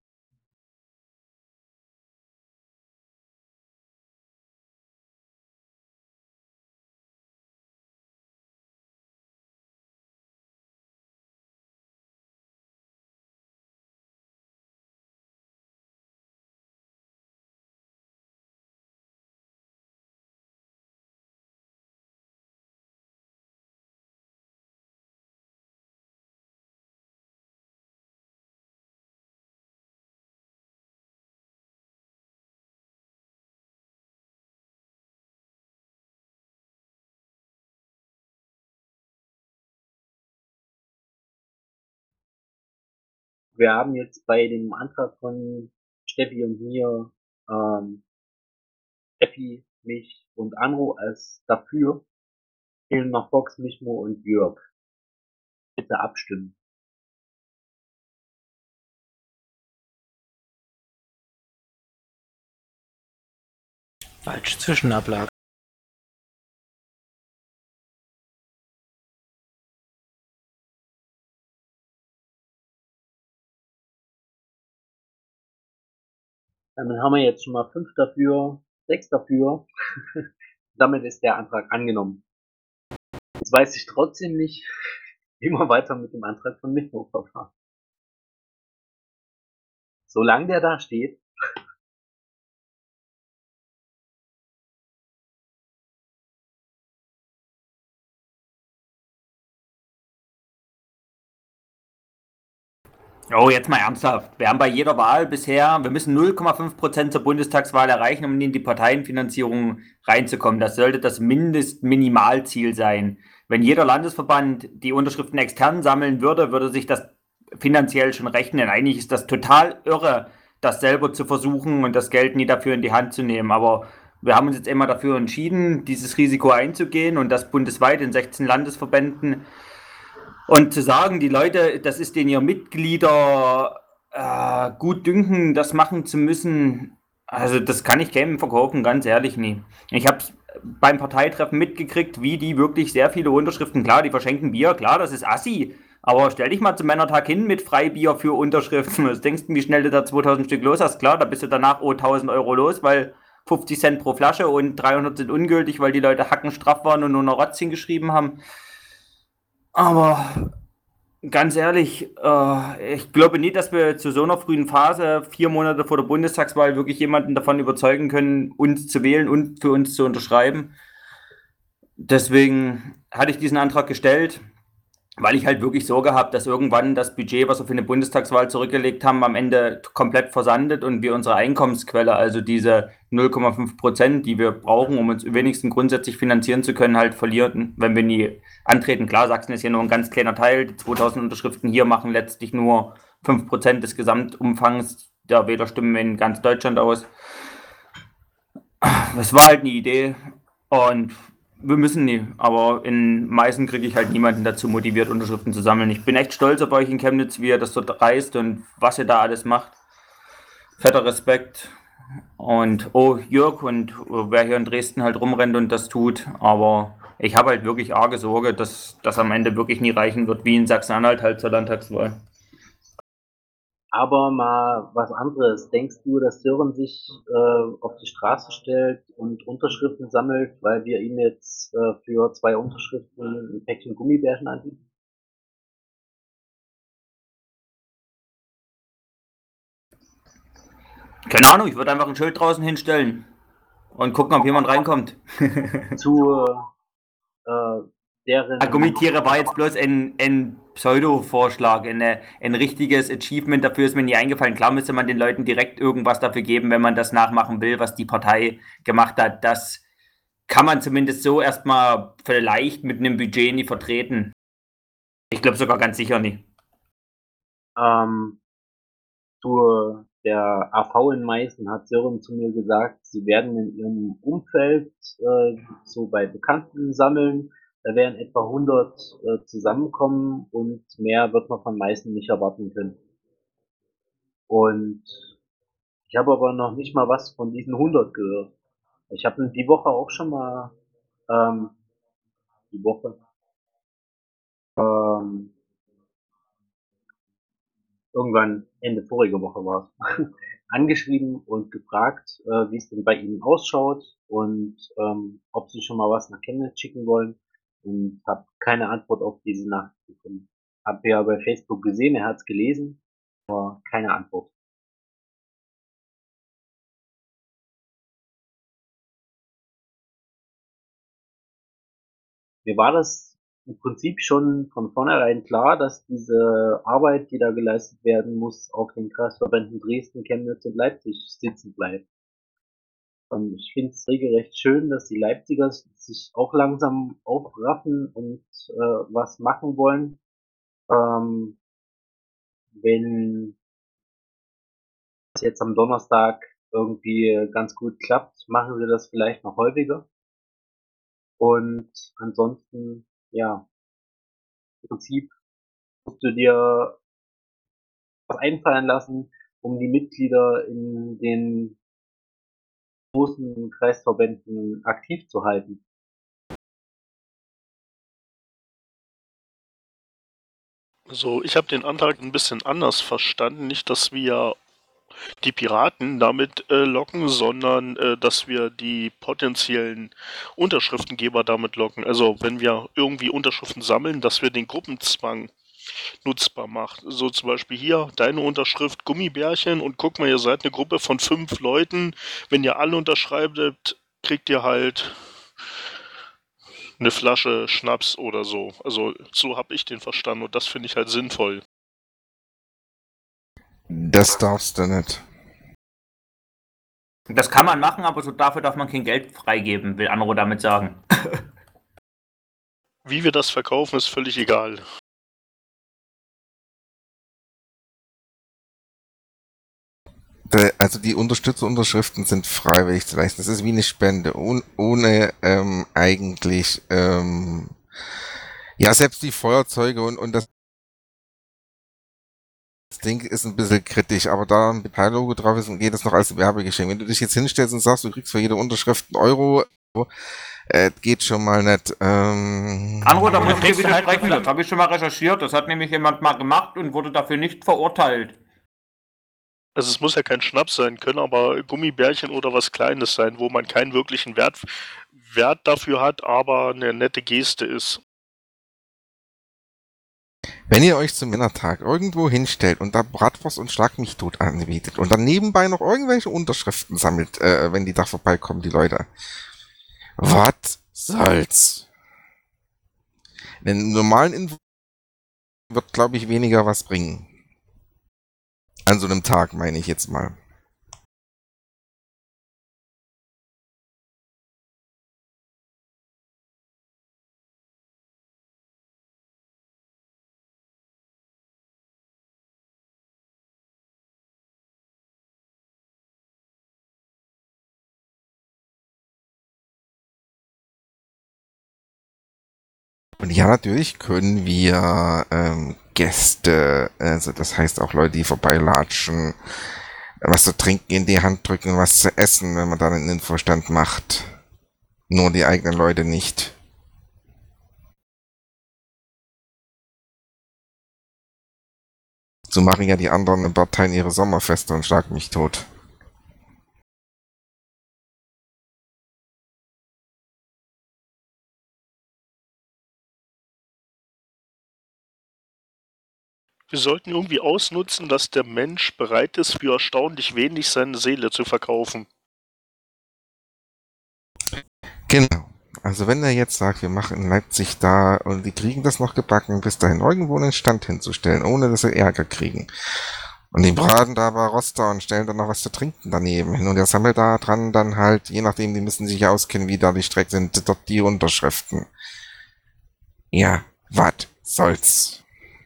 wir haben jetzt bei dem Antrag von Steffi und mir ähm, Steffi, mich und Anro als dafür. Fehlen noch Fox, Michmo und Jörg. Bitte abstimmen. Falsche Zwischenablage. Dann haben wir jetzt schon mal fünf dafür, sechs dafür. Damit ist der Antrag angenommen. Jetzt weiß ich trotzdem nicht, wie wir weiter mit dem Antrag von Michmo verfahren. Solange der da steht, Oh, jetzt mal ernsthaft. Wir haben bei jeder Wahl bisher, wir müssen null Komma fünf Prozent zur Bundestagswahl erreichen, um in die Parteienfinanzierung reinzukommen. Das sollte das Mindestminimalziel sein. Wenn jeder Landesverband die Unterschriften extern sammeln würde, würde sich das finanziell schon rechnen. Eigentlich ist das total irre, das selber zu versuchen und das Geld nie dafür in die Hand zu nehmen. Aber wir haben uns jetzt immer dafür entschieden, dieses Risiko einzugehen und das bundesweit in sechzehn Landesverbänden. Und zu sagen, die Leute, das ist denen ihr Mitglieder äh, gut dünken, das machen zu müssen, also das kann ich keinem verkaufen, ganz ehrlich nie. Ich habe beim Parteitreffen mitgekriegt, wie die wirklich sehr viele Unterschriften, klar, die verschenken Bier, klar, das ist assi, aber stell dich mal zum Männertag hin mit Freibier für Unterschriften. Was denkst du, wie schnell du da zweitausend Stück los hast? Klar, da bist du danach oh tausend Euro los, weil fünfzig Cent pro Flasche und dreihundert sind ungültig, weil die Leute hackenstraff waren und nur noch Rotzchen geschrieben haben. Aber ganz ehrlich, äh, ich glaube nicht, dass wir zu so einer frühen Phase, vier Monate vor der Bundestagswahl, wirklich jemanden davon überzeugen können, uns zu wählen und für uns zu unterschreiben. Deswegen hatte ich diesen Antrag gestellt, weil ich halt wirklich Sorge habe, dass irgendwann das Budget, was wir für eine Bundestagswahl zurückgelegt haben, am Ende komplett versandet und wir unsere Einkommensquelle, also diese null Komma fünf Prozent, die wir brauchen, um uns wenigstens grundsätzlich finanzieren zu können, halt verlieren, wenn wir nie antreten. Klar, Sachsen ist ja nur ein ganz kleiner Teil. Die zweitausend Unterschriften hier machen letztlich nur fünf Prozent des Gesamtumfangs der Wählerstimmen in ganz Deutschland aus. Das war halt eine Idee und wir müssen nie, aber in Meißen kriege ich halt niemanden dazu motiviert, Unterschriften zu sammeln. Ich bin echt stolz auf euch in Chemnitz, wie ihr das dort reist und was ihr da alles macht. Fetter Respekt. Und oh, Jörg und wer hier in Dresden halt rumrennt und das tut, aber ich habe halt wirklich arge Sorge, dass das am Ende wirklich nie reichen wird, wie in Sachsen-Anhalt halt zur Landtagswahl. aber mal was anderes. Denkst du, dass Sören sich äh, auf die Straße stellt und Unterschriften sammelt, weil wir ihm jetzt äh, für zwei Unterschriften ein Päckchen Gummibärchen anbieten? Keine Ahnung, ich würde einfach ein Schild draußen hinstellen und gucken, ob jemand reinkommt. Zu äh, deren... Gummitiere war jetzt bloß ein, ein Pseudo-Vorschlag, eine, ein richtiges Achievement dafür ist mir nie eingefallen. Klar müsste man den Leuten direkt irgendwas dafür geben, wenn man das nachmachen will, was die Partei gemacht hat. Das kann man zumindest so erstmal vielleicht mit einem Budget nie vertreten. Ich glaube sogar ganz sicher nicht. Ähm, zu der A V in Meißen hat Sören zu mir gesagt, sie werden in ihrem Umfeld äh, so bei Bekannten sammeln. Da werden etwa hundert äh, zusammenkommen und mehr wird man von Meißen nicht erwarten können. Und ich habe aber noch nicht mal was von diesen hundert gehört. Ich habe die Woche auch schon mal, ähm, die Woche, ähm, irgendwann Ende vorige Woche war es, angeschrieben und gefragt, äh, wie es denn bei ihnen ausschaut und ähm, ob sie schon mal was nach Chemnitz schicken wollen und habe keine Antwort auf diese Nachricht bekommen. Hab ja bei Facebook gesehen, er hat es gelesen, aber keine Antwort. Mir war das im Prinzip schon von vornherein klar, dass diese Arbeit, die da geleistet werden muss, auf den Kreisverbänden Dresden, Chemnitz und Leipzig sitzen bleibt. Und ich finde es regelrecht schön, dass die Leipziger sich auch langsam aufraffen und äh, was machen wollen. Ähm, wenn das jetzt am Donnerstag irgendwie ganz gut klappt, machen wir das vielleicht noch häufiger. Und ansonsten, ja, im Prinzip musst du dir was einfallen lassen, um die Mitglieder in den großen Kreisverbänden aktiv zu halten. Also ich habe den Antrag ein bisschen anders verstanden. Nicht, dass wir die Piraten damit äh, locken, sondern äh, dass wir die potenziellen Unterschriftengeber damit locken. Also wenn wir irgendwie Unterschriften sammeln, dass wir den Gruppenzwang nutzbar macht. So zum Beispiel hier, deine Unterschrift Gummibärchen und guck mal, ihr seid eine Gruppe von fünf Leuten. Wenn ihr alle unterschreibt, kriegt ihr halt eine Flasche Schnaps oder so. Also so habe ich den verstanden und das finde ich halt sinnvoll. Das darfst du nicht. Das kann man machen, aber so dafür darf man kein Geld freigeben, will Anro damit sagen. Wie wir das verkaufen, ist völlig egal. Da- Also die Unterstützerunterschriften sind freiwillig zu leisten. Das ist wie eine Spende, ohne, ohne ähm, eigentlich, ähm, ja, selbst die Feuerzeuge und, und das Ding ist ein bisschen kritisch, aber da ein Parteilogo drauf ist, geht es noch als Werbegeschenk. Wenn du dich jetzt hinstellst und sagst, du kriegst für jede Unterschrift einen Euro, äh, geht schon mal nicht. Ähm, Anro, da muss ich dir widersprechen, das habe ich schon mal recherchiert. Das hat nämlich jemand mal gemacht und wurde dafür nicht verurteilt. Also es muss ja kein Schnaps sein, können aber Gummibärchen oder was Kleines sein, wo man keinen wirklichen Wert, Wert dafür hat, aber eine nette Geste ist. Wenn ihr euch zum Männertag irgendwo hinstellt und da Bratwurst und Schlag mich tot anbietet und dann nebenbei noch irgendwelche Unterschriften sammelt, äh, wenn die da vorbeikommen, die Leute. Was soll's? Den normalen Info wird, glaube ich, weniger was bringen. An so einem Tag, meine ich jetzt mal. Und ja, natürlich können wir ähm, Gäste, also das heißt auch Leute, die vorbeilatschen, was zu trinken in die Hand drücken, was zu essen, wenn man dann einen Infostand macht. Nur die eigenen Leute nicht. So machen ja die anderen Parteien ihre Sommerfeste und schlag mich tot. Wir sollten irgendwie ausnutzen, dass der Mensch bereit ist, für erstaunlich wenig seine Seele zu verkaufen. Genau. Also wenn er jetzt sagt, wir machen in Leipzig da und die kriegen das noch gebacken, bis dahin irgendwo einen Stand hinzustellen, ohne dass sie Ärger kriegen. Und die braten da aber Roster und stellen dann noch was zu trinken daneben hin. Und er sammelt da dran dann halt, je nachdem, die müssen sich ja auskennen, wie da die Strecke sind, dort die Unterschriften. Ja, was soll's?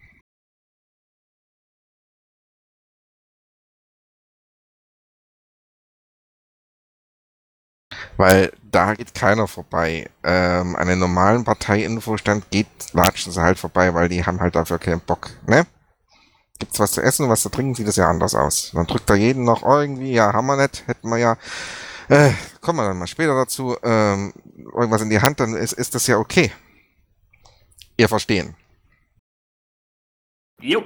Weil da geht keiner vorbei. Ähm, an den normalen Partei-Infostand geht, latschen sie halt vorbei, weil die haben halt dafür keinen Bock, ne? Gibt's was zu essen und was zu trinken, sieht das ja anders aus. Dann drückt da jeden noch irgendwie, ja, haben wir nicht, hätten wir ja, äh, kommen wir dann mal später dazu, ähm, irgendwas in die Hand, dann ist, ist das ja okay. Ihr verstehen. Jo.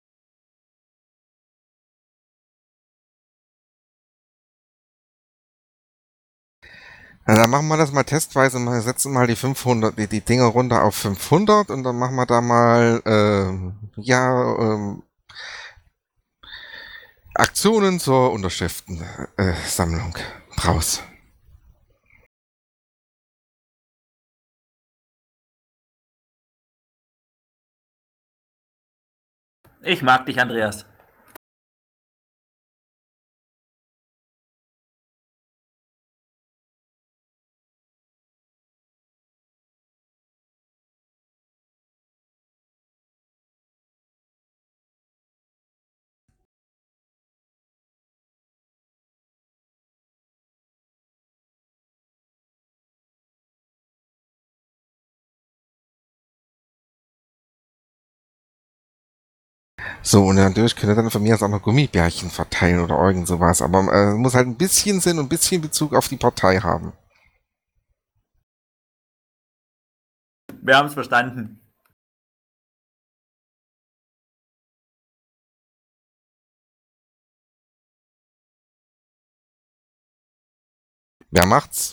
Na, dann machen wir das mal testweise, mal setzen mal die fünfhundert, die, die Dinger runter auf fünfhundert und dann machen wir da mal, ähm, ja, ähm, Aktionen zur Unterschriftensammlung äh, raus. Ich mag dich, Andreas. So, und natürlich könnt ihr dann von mir aus auch noch Gummibärchen verteilen oder irgend sowas. Aber äh, muss halt ein bisschen Sinn und ein bisschen Bezug auf die Partei haben. Wir haben es verstanden. Wer macht's?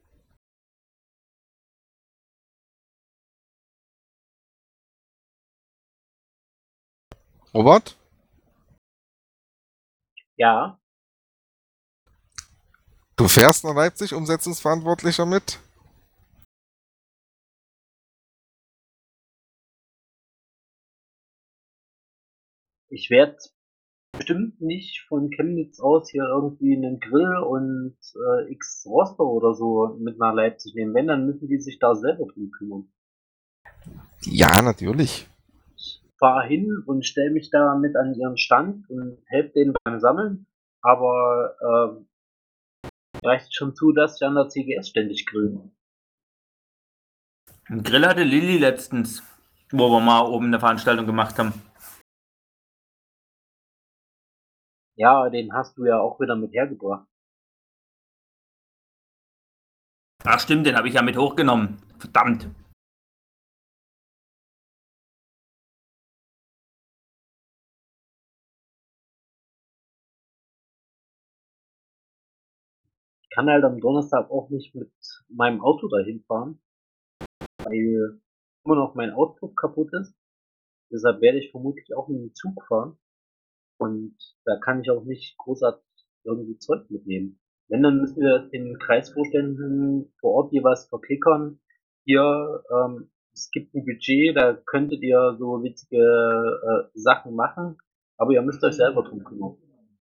Robert? Ja, Du fährst nach Leipzig, Umsetzungsverantwortlicher mit? ich werde bestimmt nicht von Chemnitz aus hier irgendwie einen Grill und äh, X Roster oder so mit nach Leipzig nehmen. Wenn, dann müssen die sich da selber drum kümmern. Ja, natürlich. Ich fahre hin und stelle mich da mit an ihren Stand und helfe denen beim Sammeln. Aber äh, reicht schon zu, dass ich an der C G S ständig grillen. Einen Grill hatte Lilly letztens, wo wir mal oben eine Veranstaltung gemacht haben. Ja, den hast du ja auch wieder mit hergebracht. Ach stimmt, den habe ich ja mit hochgenommen. Verdammt. Ich kann halt am Donnerstag auch nicht mit meinem Auto dahin fahren, weil immer noch mein Auspuff kaputt ist. Deshalb werde ich vermutlich auch mit dem Zug fahren. Und da kann ich auch nicht großartig irgendwie Zeug mitnehmen. Wenn, dann müssen wir den Kreisvorständen vor Ort jeweils verklickern. Hier, ähm, es gibt ein Budget, da könntet ihr so witzige äh, Sachen machen, aber ihr müsst euch selber drum kümmern.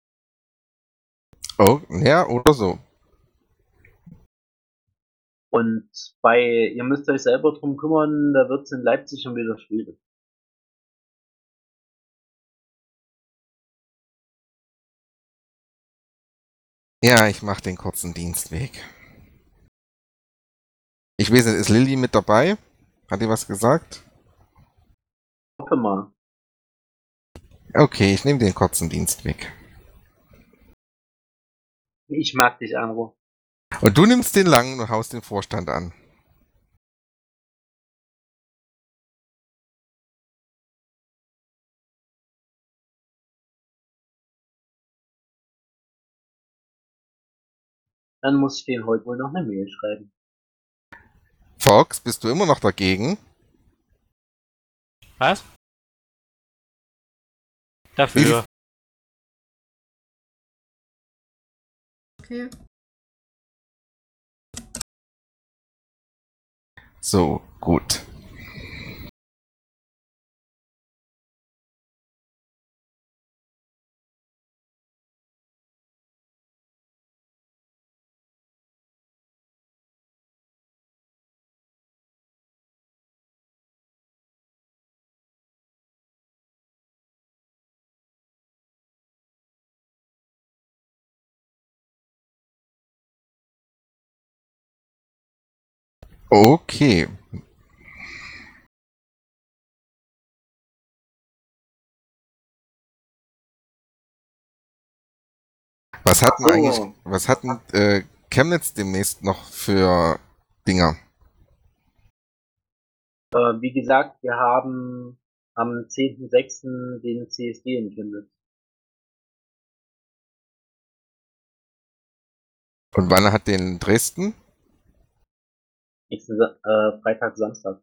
Oh, ja, oder so. Und bei ihr müsst euch selber drum kümmern, da wird es in Leipzig schon wieder schwierig. Ja, ich mache den kurzen Dienstweg. Ich weiß nicht, ist Lilly mit dabei? Hat die was gesagt? Ich hoffe mal. Okay, ich nehme den kurzen Dienstweg. Ich mag dich, Anro. Und du nimmst den langen und haust den Vorstand an. Dann muss ich denen heute wohl noch eine Mail schreiben. Fox, bist du immer noch dagegen? Was? Dafür. Okay. So, gut. Okay. Was hatten So. eigentlich, was hatten äh, Chemnitz demnächst noch für Dinger? Äh, wie gesagt, wir haben am zehnten sechsten den C S D in Chemnitz. Und wann hat den Dresden? Nächsten äh, Freitag, Samstag.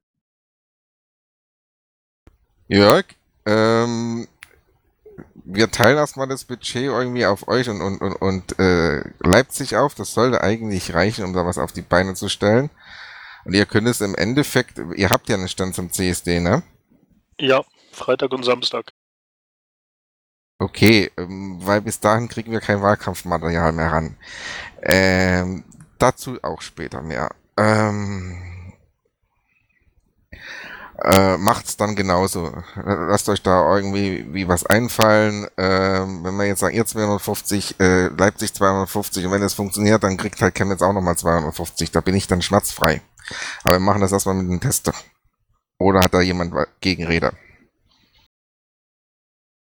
Jörg, ähm, wir teilen erstmal das Budget irgendwie auf euch und, und, und, und äh, Leipzig auf. Das sollte eigentlich reichen, um da was auf die Beine zu stellen. Und ihr könnt es im Endeffekt, ihr habt ja einen Stand zum C S D, ne? Ja, Freitag und Samstag. Okay, ähm, weil bis dahin kriegen wir kein Wahlkampfmaterial mehr ran. Ähm, dazu auch später mehr. Ähm, äh, macht's dann genauso. Lasst euch da irgendwie wie was einfallen. Ähm, wenn wir jetzt sagen, ihr zweihundertfünfzig, äh, Leipzig zweihundertfünfzig und wenn das funktioniert, dann kriegt halt Chemnitz auch nochmal zweihundertfünfzig. Da bin ich dann schmerzfrei. Aber wir machen das erstmal mit dem Tester. Oder hat da jemand Gegenrede?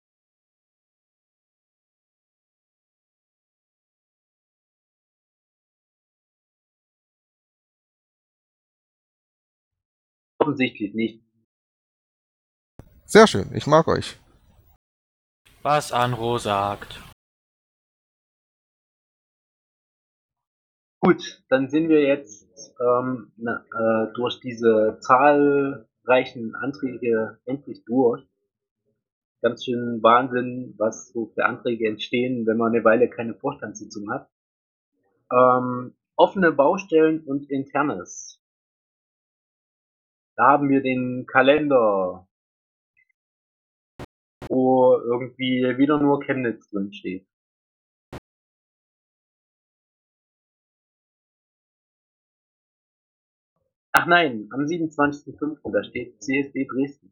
Offensichtlich nicht. Sehr schön, ich mag euch. Was Anro sagt. Gut, dann sind wir jetzt ähm, na, äh, durch diese zahlreichen Anträge endlich durch. Ganz schön Wahnsinn, was so für Anträge entstehen, wenn man eine Weile keine Vorstandssitzung hat. Ähm, offene Baustellen und Internes. Da haben wir den Kalender, wo irgendwie wieder nur Chemnitz drin steht. Ach nein, am siebenundzwanzigsten fünften da steht C S D Dresden.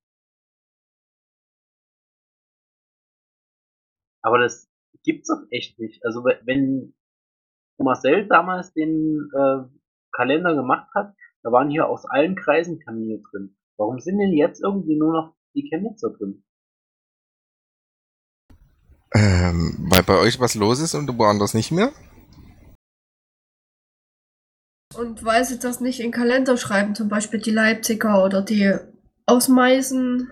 Aber das gibt's doch echt nicht. Also wenn Marcel damals den äh, Kalender gemacht hat, da waren hier aus allen Kreisen Termine drin. Warum sind denn jetzt irgendwie nur noch die Chemnitzer drin? Ähm, weil bei euch was los ist und woanders nicht mehr? Und weil sie das nicht in den Kalender schreiben, zum Beispiel die Leipziger oder die aus Meißen.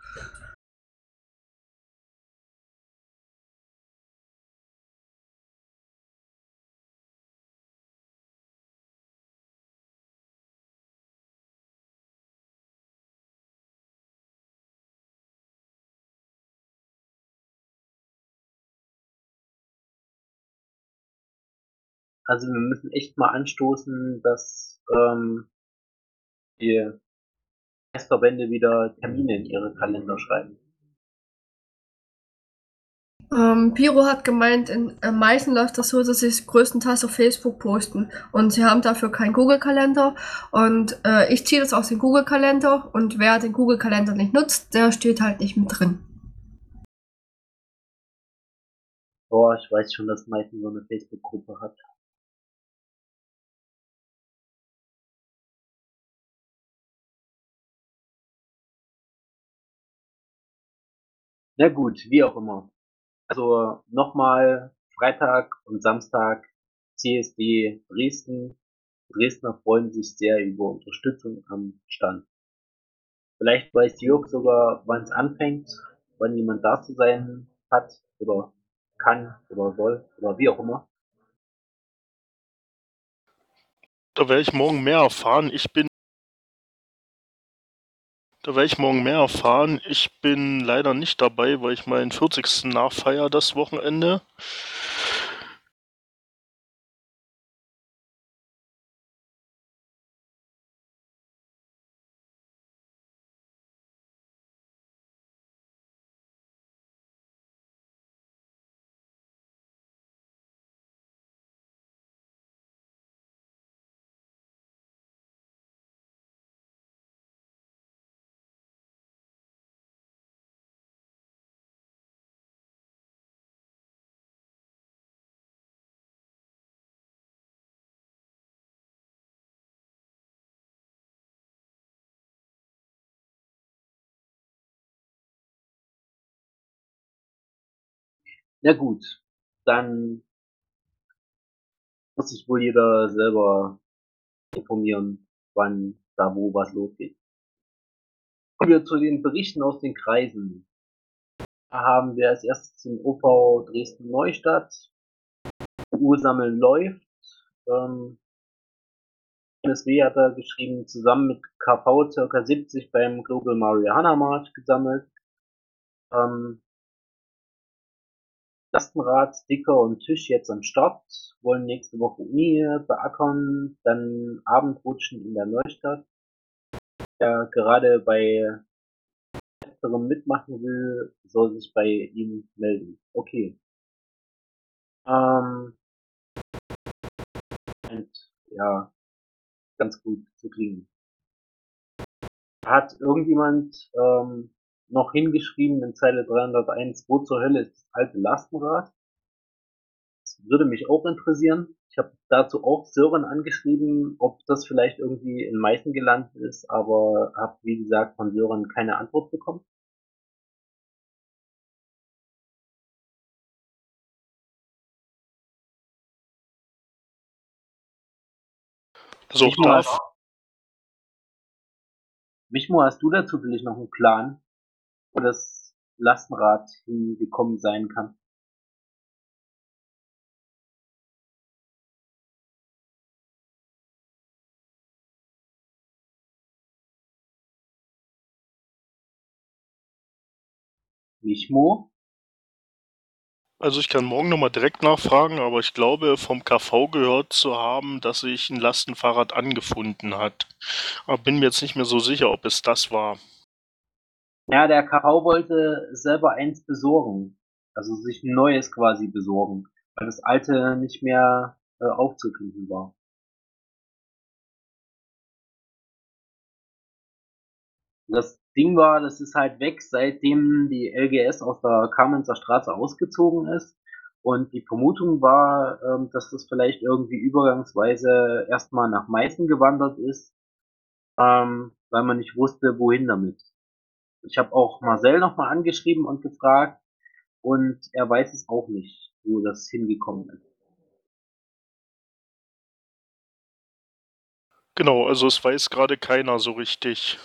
Also wir müssen echt mal anstoßen, dass ähm, die Verbände wieder Termine in ihre Kalender schreiben. Ähm, Piro hat gemeint, in äh, Meißen läuft das so, dass sie es größtenteils auf Facebook posten. Und sie haben dafür keinen Google-Kalender. Und äh, ich ziehe das aus dem Google-Kalender. Und wer den Google-Kalender nicht nutzt, der steht halt nicht mit drin. Boah, ich weiß schon, dass Meißen so eine Facebook-Gruppe hat. Na gut, wie auch immer. Also nochmal Freitag und Samstag C S D Dresden. Dresdner freuen sich sehr über Unterstützung am Stand. Vielleicht weiß Jörg sogar, wann es anfängt, wann jemand da zu sein hat oder kann oder soll oder wie auch immer. Da werde ich morgen mehr erfahren. Ich bin. Da werde ich morgen mehr erfahren. Ich bin leider nicht dabei, weil ich meinen vierzigsten nachfeier das Wochenende. Na gut, dann muss sich wohl jeder selber informieren, wann da wo was losgeht. Kommen wir zu den Berichten aus den Kreisen. Da haben wir als erstes den O V Dresden-Neustadt. Ursammeln läuft. Ähm, M S W hat da geschrieben, zusammen mit K V ca. siebzig beim Global Marihuana March gesammelt. Ähm, Lastenrad, Sticker und Tisch jetzt am Start, wollen nächste Woche Uni beackern, dann Abendrutschen in der Neustadt. Wer gerade bei letzterem mitmachen will, soll sich bei ihm melden. Okay. Ähm, und, ja, ganz gut zu klingen. Hat irgendjemand ähm, noch hingeschrieben in Zeile dreihunderteins, wo zur Hölle ist das alte Lastenrad? Das würde mich auch interessieren. Ich habe dazu auch Sören angeschrieben, ob das vielleicht irgendwie in Meißen gelandet ist, aber habe, wie gesagt, von Sören keine Antwort bekommen. Also auch Ich mal, da, Michmo, hast du dazu vielleicht noch einen Plan, wo das Lastenrad hingekommen sein kann? Michmo? Also ich kann morgen nochmal direkt nachfragen, aber ich glaube, vom K V gehört zu haben, dass sich ein Lastenfahrrad angefunden hat. Aber bin mir jetzt nicht mehr so sicher, ob es das war. Ja, der K V wollte selber eins besorgen. Also sich ein neues quasi besorgen, weil das alte nicht mehr äh, aufzufinden war. Das Ding war, das ist halt weg, seitdem die L G S aus der Kamenzer Straße ausgezogen ist. Und die Vermutung war, ähm, dass das vielleicht irgendwie übergangsweise erstmal nach Meißen gewandert ist, ähm, weil man nicht wusste, wohin damit. Ich habe auch Marcel nochmal angeschrieben und gefragt und er weiß es auch nicht, wo das hingekommen ist. Genau, also es weiß gerade keiner so richtig.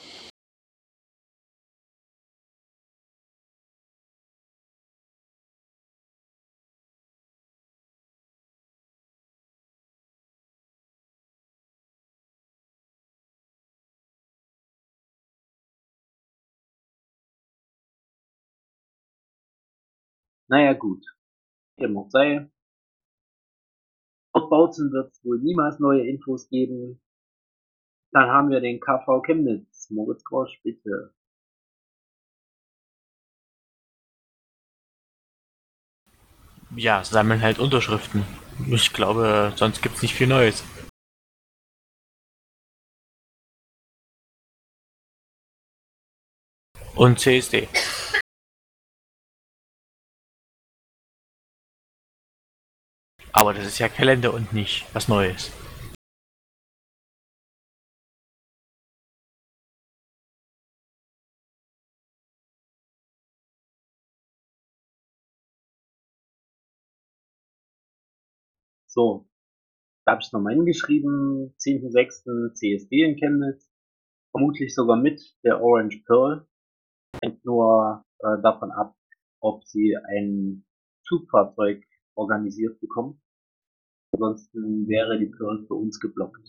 Naja gut, dem auch sei. Aus Bautzen wird es wohl niemals neue Infos geben. Dann haben wir den K V Chemnitz. Moritz Grosch, bitte. Ja, sammeln halt Unterschriften. Ich glaube, sonst gibt's nicht viel Neues. Und C S D. Aber das ist ja Kalender und nicht was Neues. So, da habe ich noch mal hingeschrieben. zehnten sechsten C S D in Chemnitz. Vermutlich sogar mit der Orange Pearl. Hängt nur äh, davon ab, ob sie ein Zugfahrzeug organisiert bekommen. Ansonsten wäre die Pearl für uns geblockt.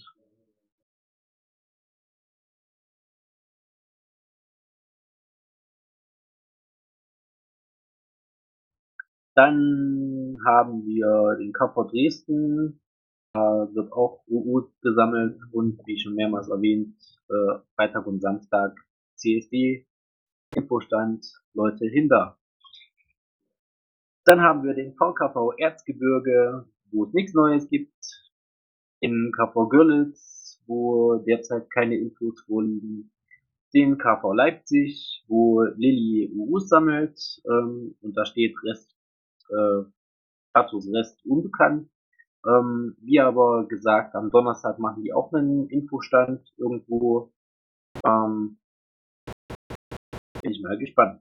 Dann haben wir den K V Dresden. Da wird auch U U gesammelt und wie schon mehrmals erwähnt, äh, Freitag und Samstag C S D, Infostand, Leute hinter. Dann haben wir den V K V Erzgebirge, wo es nichts Neues gibt. Den K V Görlitz, wo derzeit keine Infos vorliegen. Den K V Leipzig, wo Lilly U Us sammelt, ähm, und da steht Rest, äh, Status Rest unbekannt. Ähm, wie aber gesagt, am Donnerstag machen die auch einen Infostand irgendwo. Ähm, bin ich mal gespannt.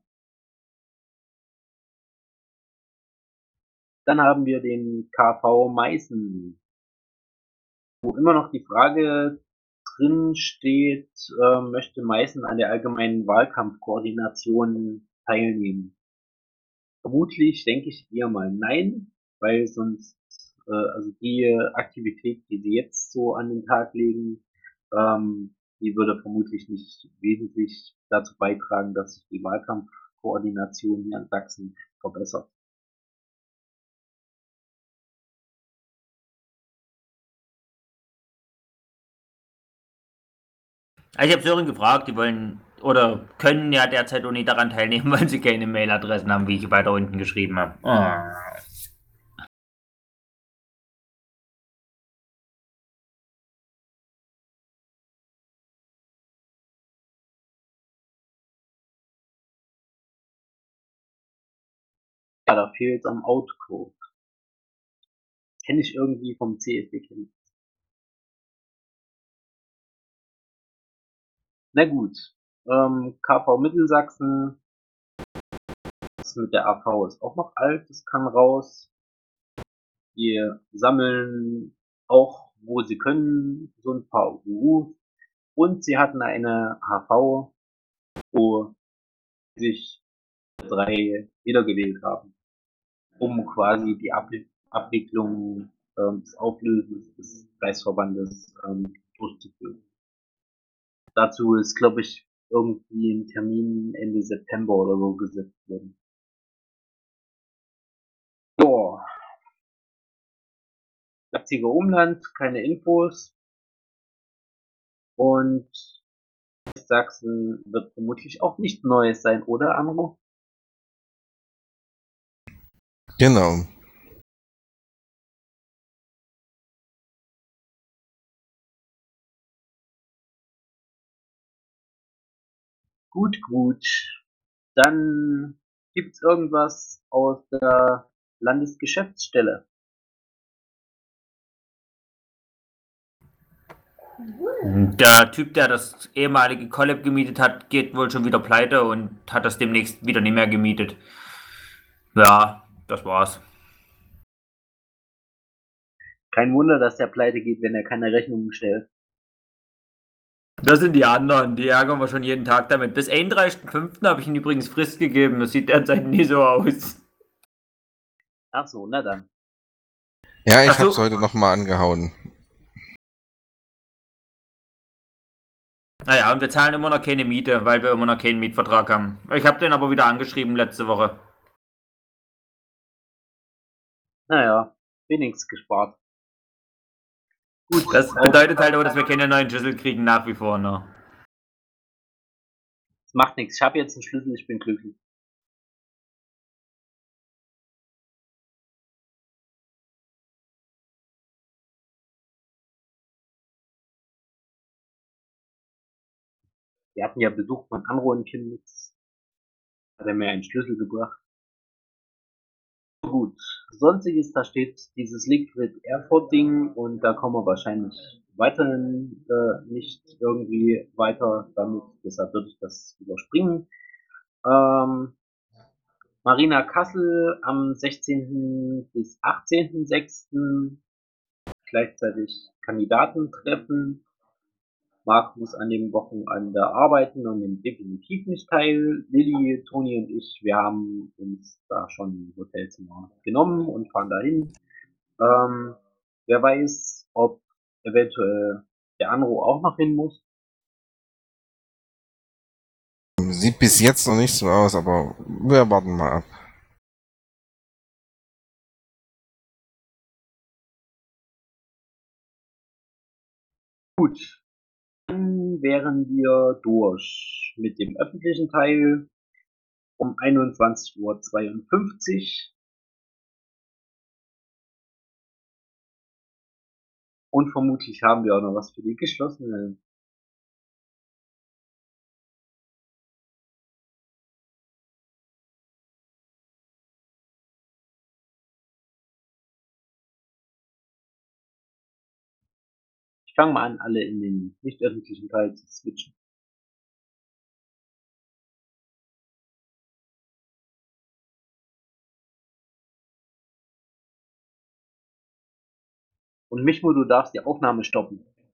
Dann haben wir den K V Meißen, wo immer noch die Frage drin steht, äh, möchte Meißen an der allgemeinen Wahlkampfkoordination teilnehmen? Vermutlich denke ich eher mal nein, weil sonst, äh, also die Aktivität, die sie jetzt so an den Tag legen, ähm, die würde vermutlich nicht wesentlich dazu beitragen, dass sich die Wahlkampfkoordination hier in Sachsen verbessert. Also ich habe Sören gefragt, die wollen oder können ja derzeit auch nicht daran teilnehmen, weil sie keine Mailadressen haben, wie ich weiter unten geschrieben habe. Oh. Ja, da fehlt am Outcode. Kenne ich irgendwie vom C S D kennen. Na gut. Ähm, K V Mittelsachsen. Das mit der A V ist auch noch alt, das kann raus. Die sammeln auch, wo sie können, so ein paar U U. Und sie hatten eine H V, wo sich drei wiedergewählt haben, um quasi die Abwi Abwicklung ähm, des Auflösens des Kreisverbandes ähm, durchzuführen. Dazu ist, glaube ich, irgendwie ein Termin Ende September oder so gesetzt worden. Boah. Leipziger Umland, keine Infos. Und Sachsen wird vermutlich auch nicht Neues sein, oder, Amro? Genau. Gut, gut. Dann gibt's irgendwas aus der Landesgeschäftsstelle. Der Typ, der das ehemalige Collab gemietet hat, geht wohl schon wieder pleite und hat das demnächst wieder nicht mehr gemietet. Ja, das war's. Kein Wunder, dass der pleite geht, wenn er keine Rechnungen stellt. Das sind die anderen, die ärgern wir schon jeden Tag damit. Bis einunddreißigsten fünften habe ich ihm übrigens Frist gegeben. Das sieht derzeit nie so aus. Ach so, na dann. Ja, ich Ach so. hab's heute nochmal angehauen. Naja, und wir zahlen immer noch keine Miete, weil wir immer noch keinen Mietvertrag haben. Ich habe den aber wieder angeschrieben letzte Woche. Naja, wenigstens gespart. Gut, Das auf- bedeutet halt aber, dass wir keine neuen Schlüssel kriegen nach wie vor, ne? das macht nichts. Ich habe jetzt einen Schlüssel, ich bin glücklich. Wir hatten ja Besuch von Anro in Chemnitz. Hat er mir einen Schlüssel gebracht. Gut. Sonstiges, da steht dieses Liquid Airport Ding und da kommen wir wahrscheinlich weiterhin äh, nicht irgendwie weiter damit. Deshalb würde ich das überspringen. Ähm, Marina Kassel am sechzehnten bis achtzehnten sechsten gleichzeitig Kandidatentreffen. Marc muss an dem Wochenende arbeiten und nimmt definitiv nicht teil. Lilly, Toni und ich, wir haben uns da schon ein Hotelzimmer genommen und fahren dahin. Ähm, wer weiß, ob eventuell der Anro auch noch hin muss. Sieht bis jetzt noch nicht so aus, aber wir warten mal ab. Gut, dann wären wir durch mit dem öffentlichen Teil um einundzwanzig Uhr zweiundfünfzig. Und vermutlich haben wir auch noch was für die geschlossenen. Ich fange mal an, alle in den nicht öffentlichen Teil zu switchen. Und Michmo, du darfst die Aufnahme stoppen.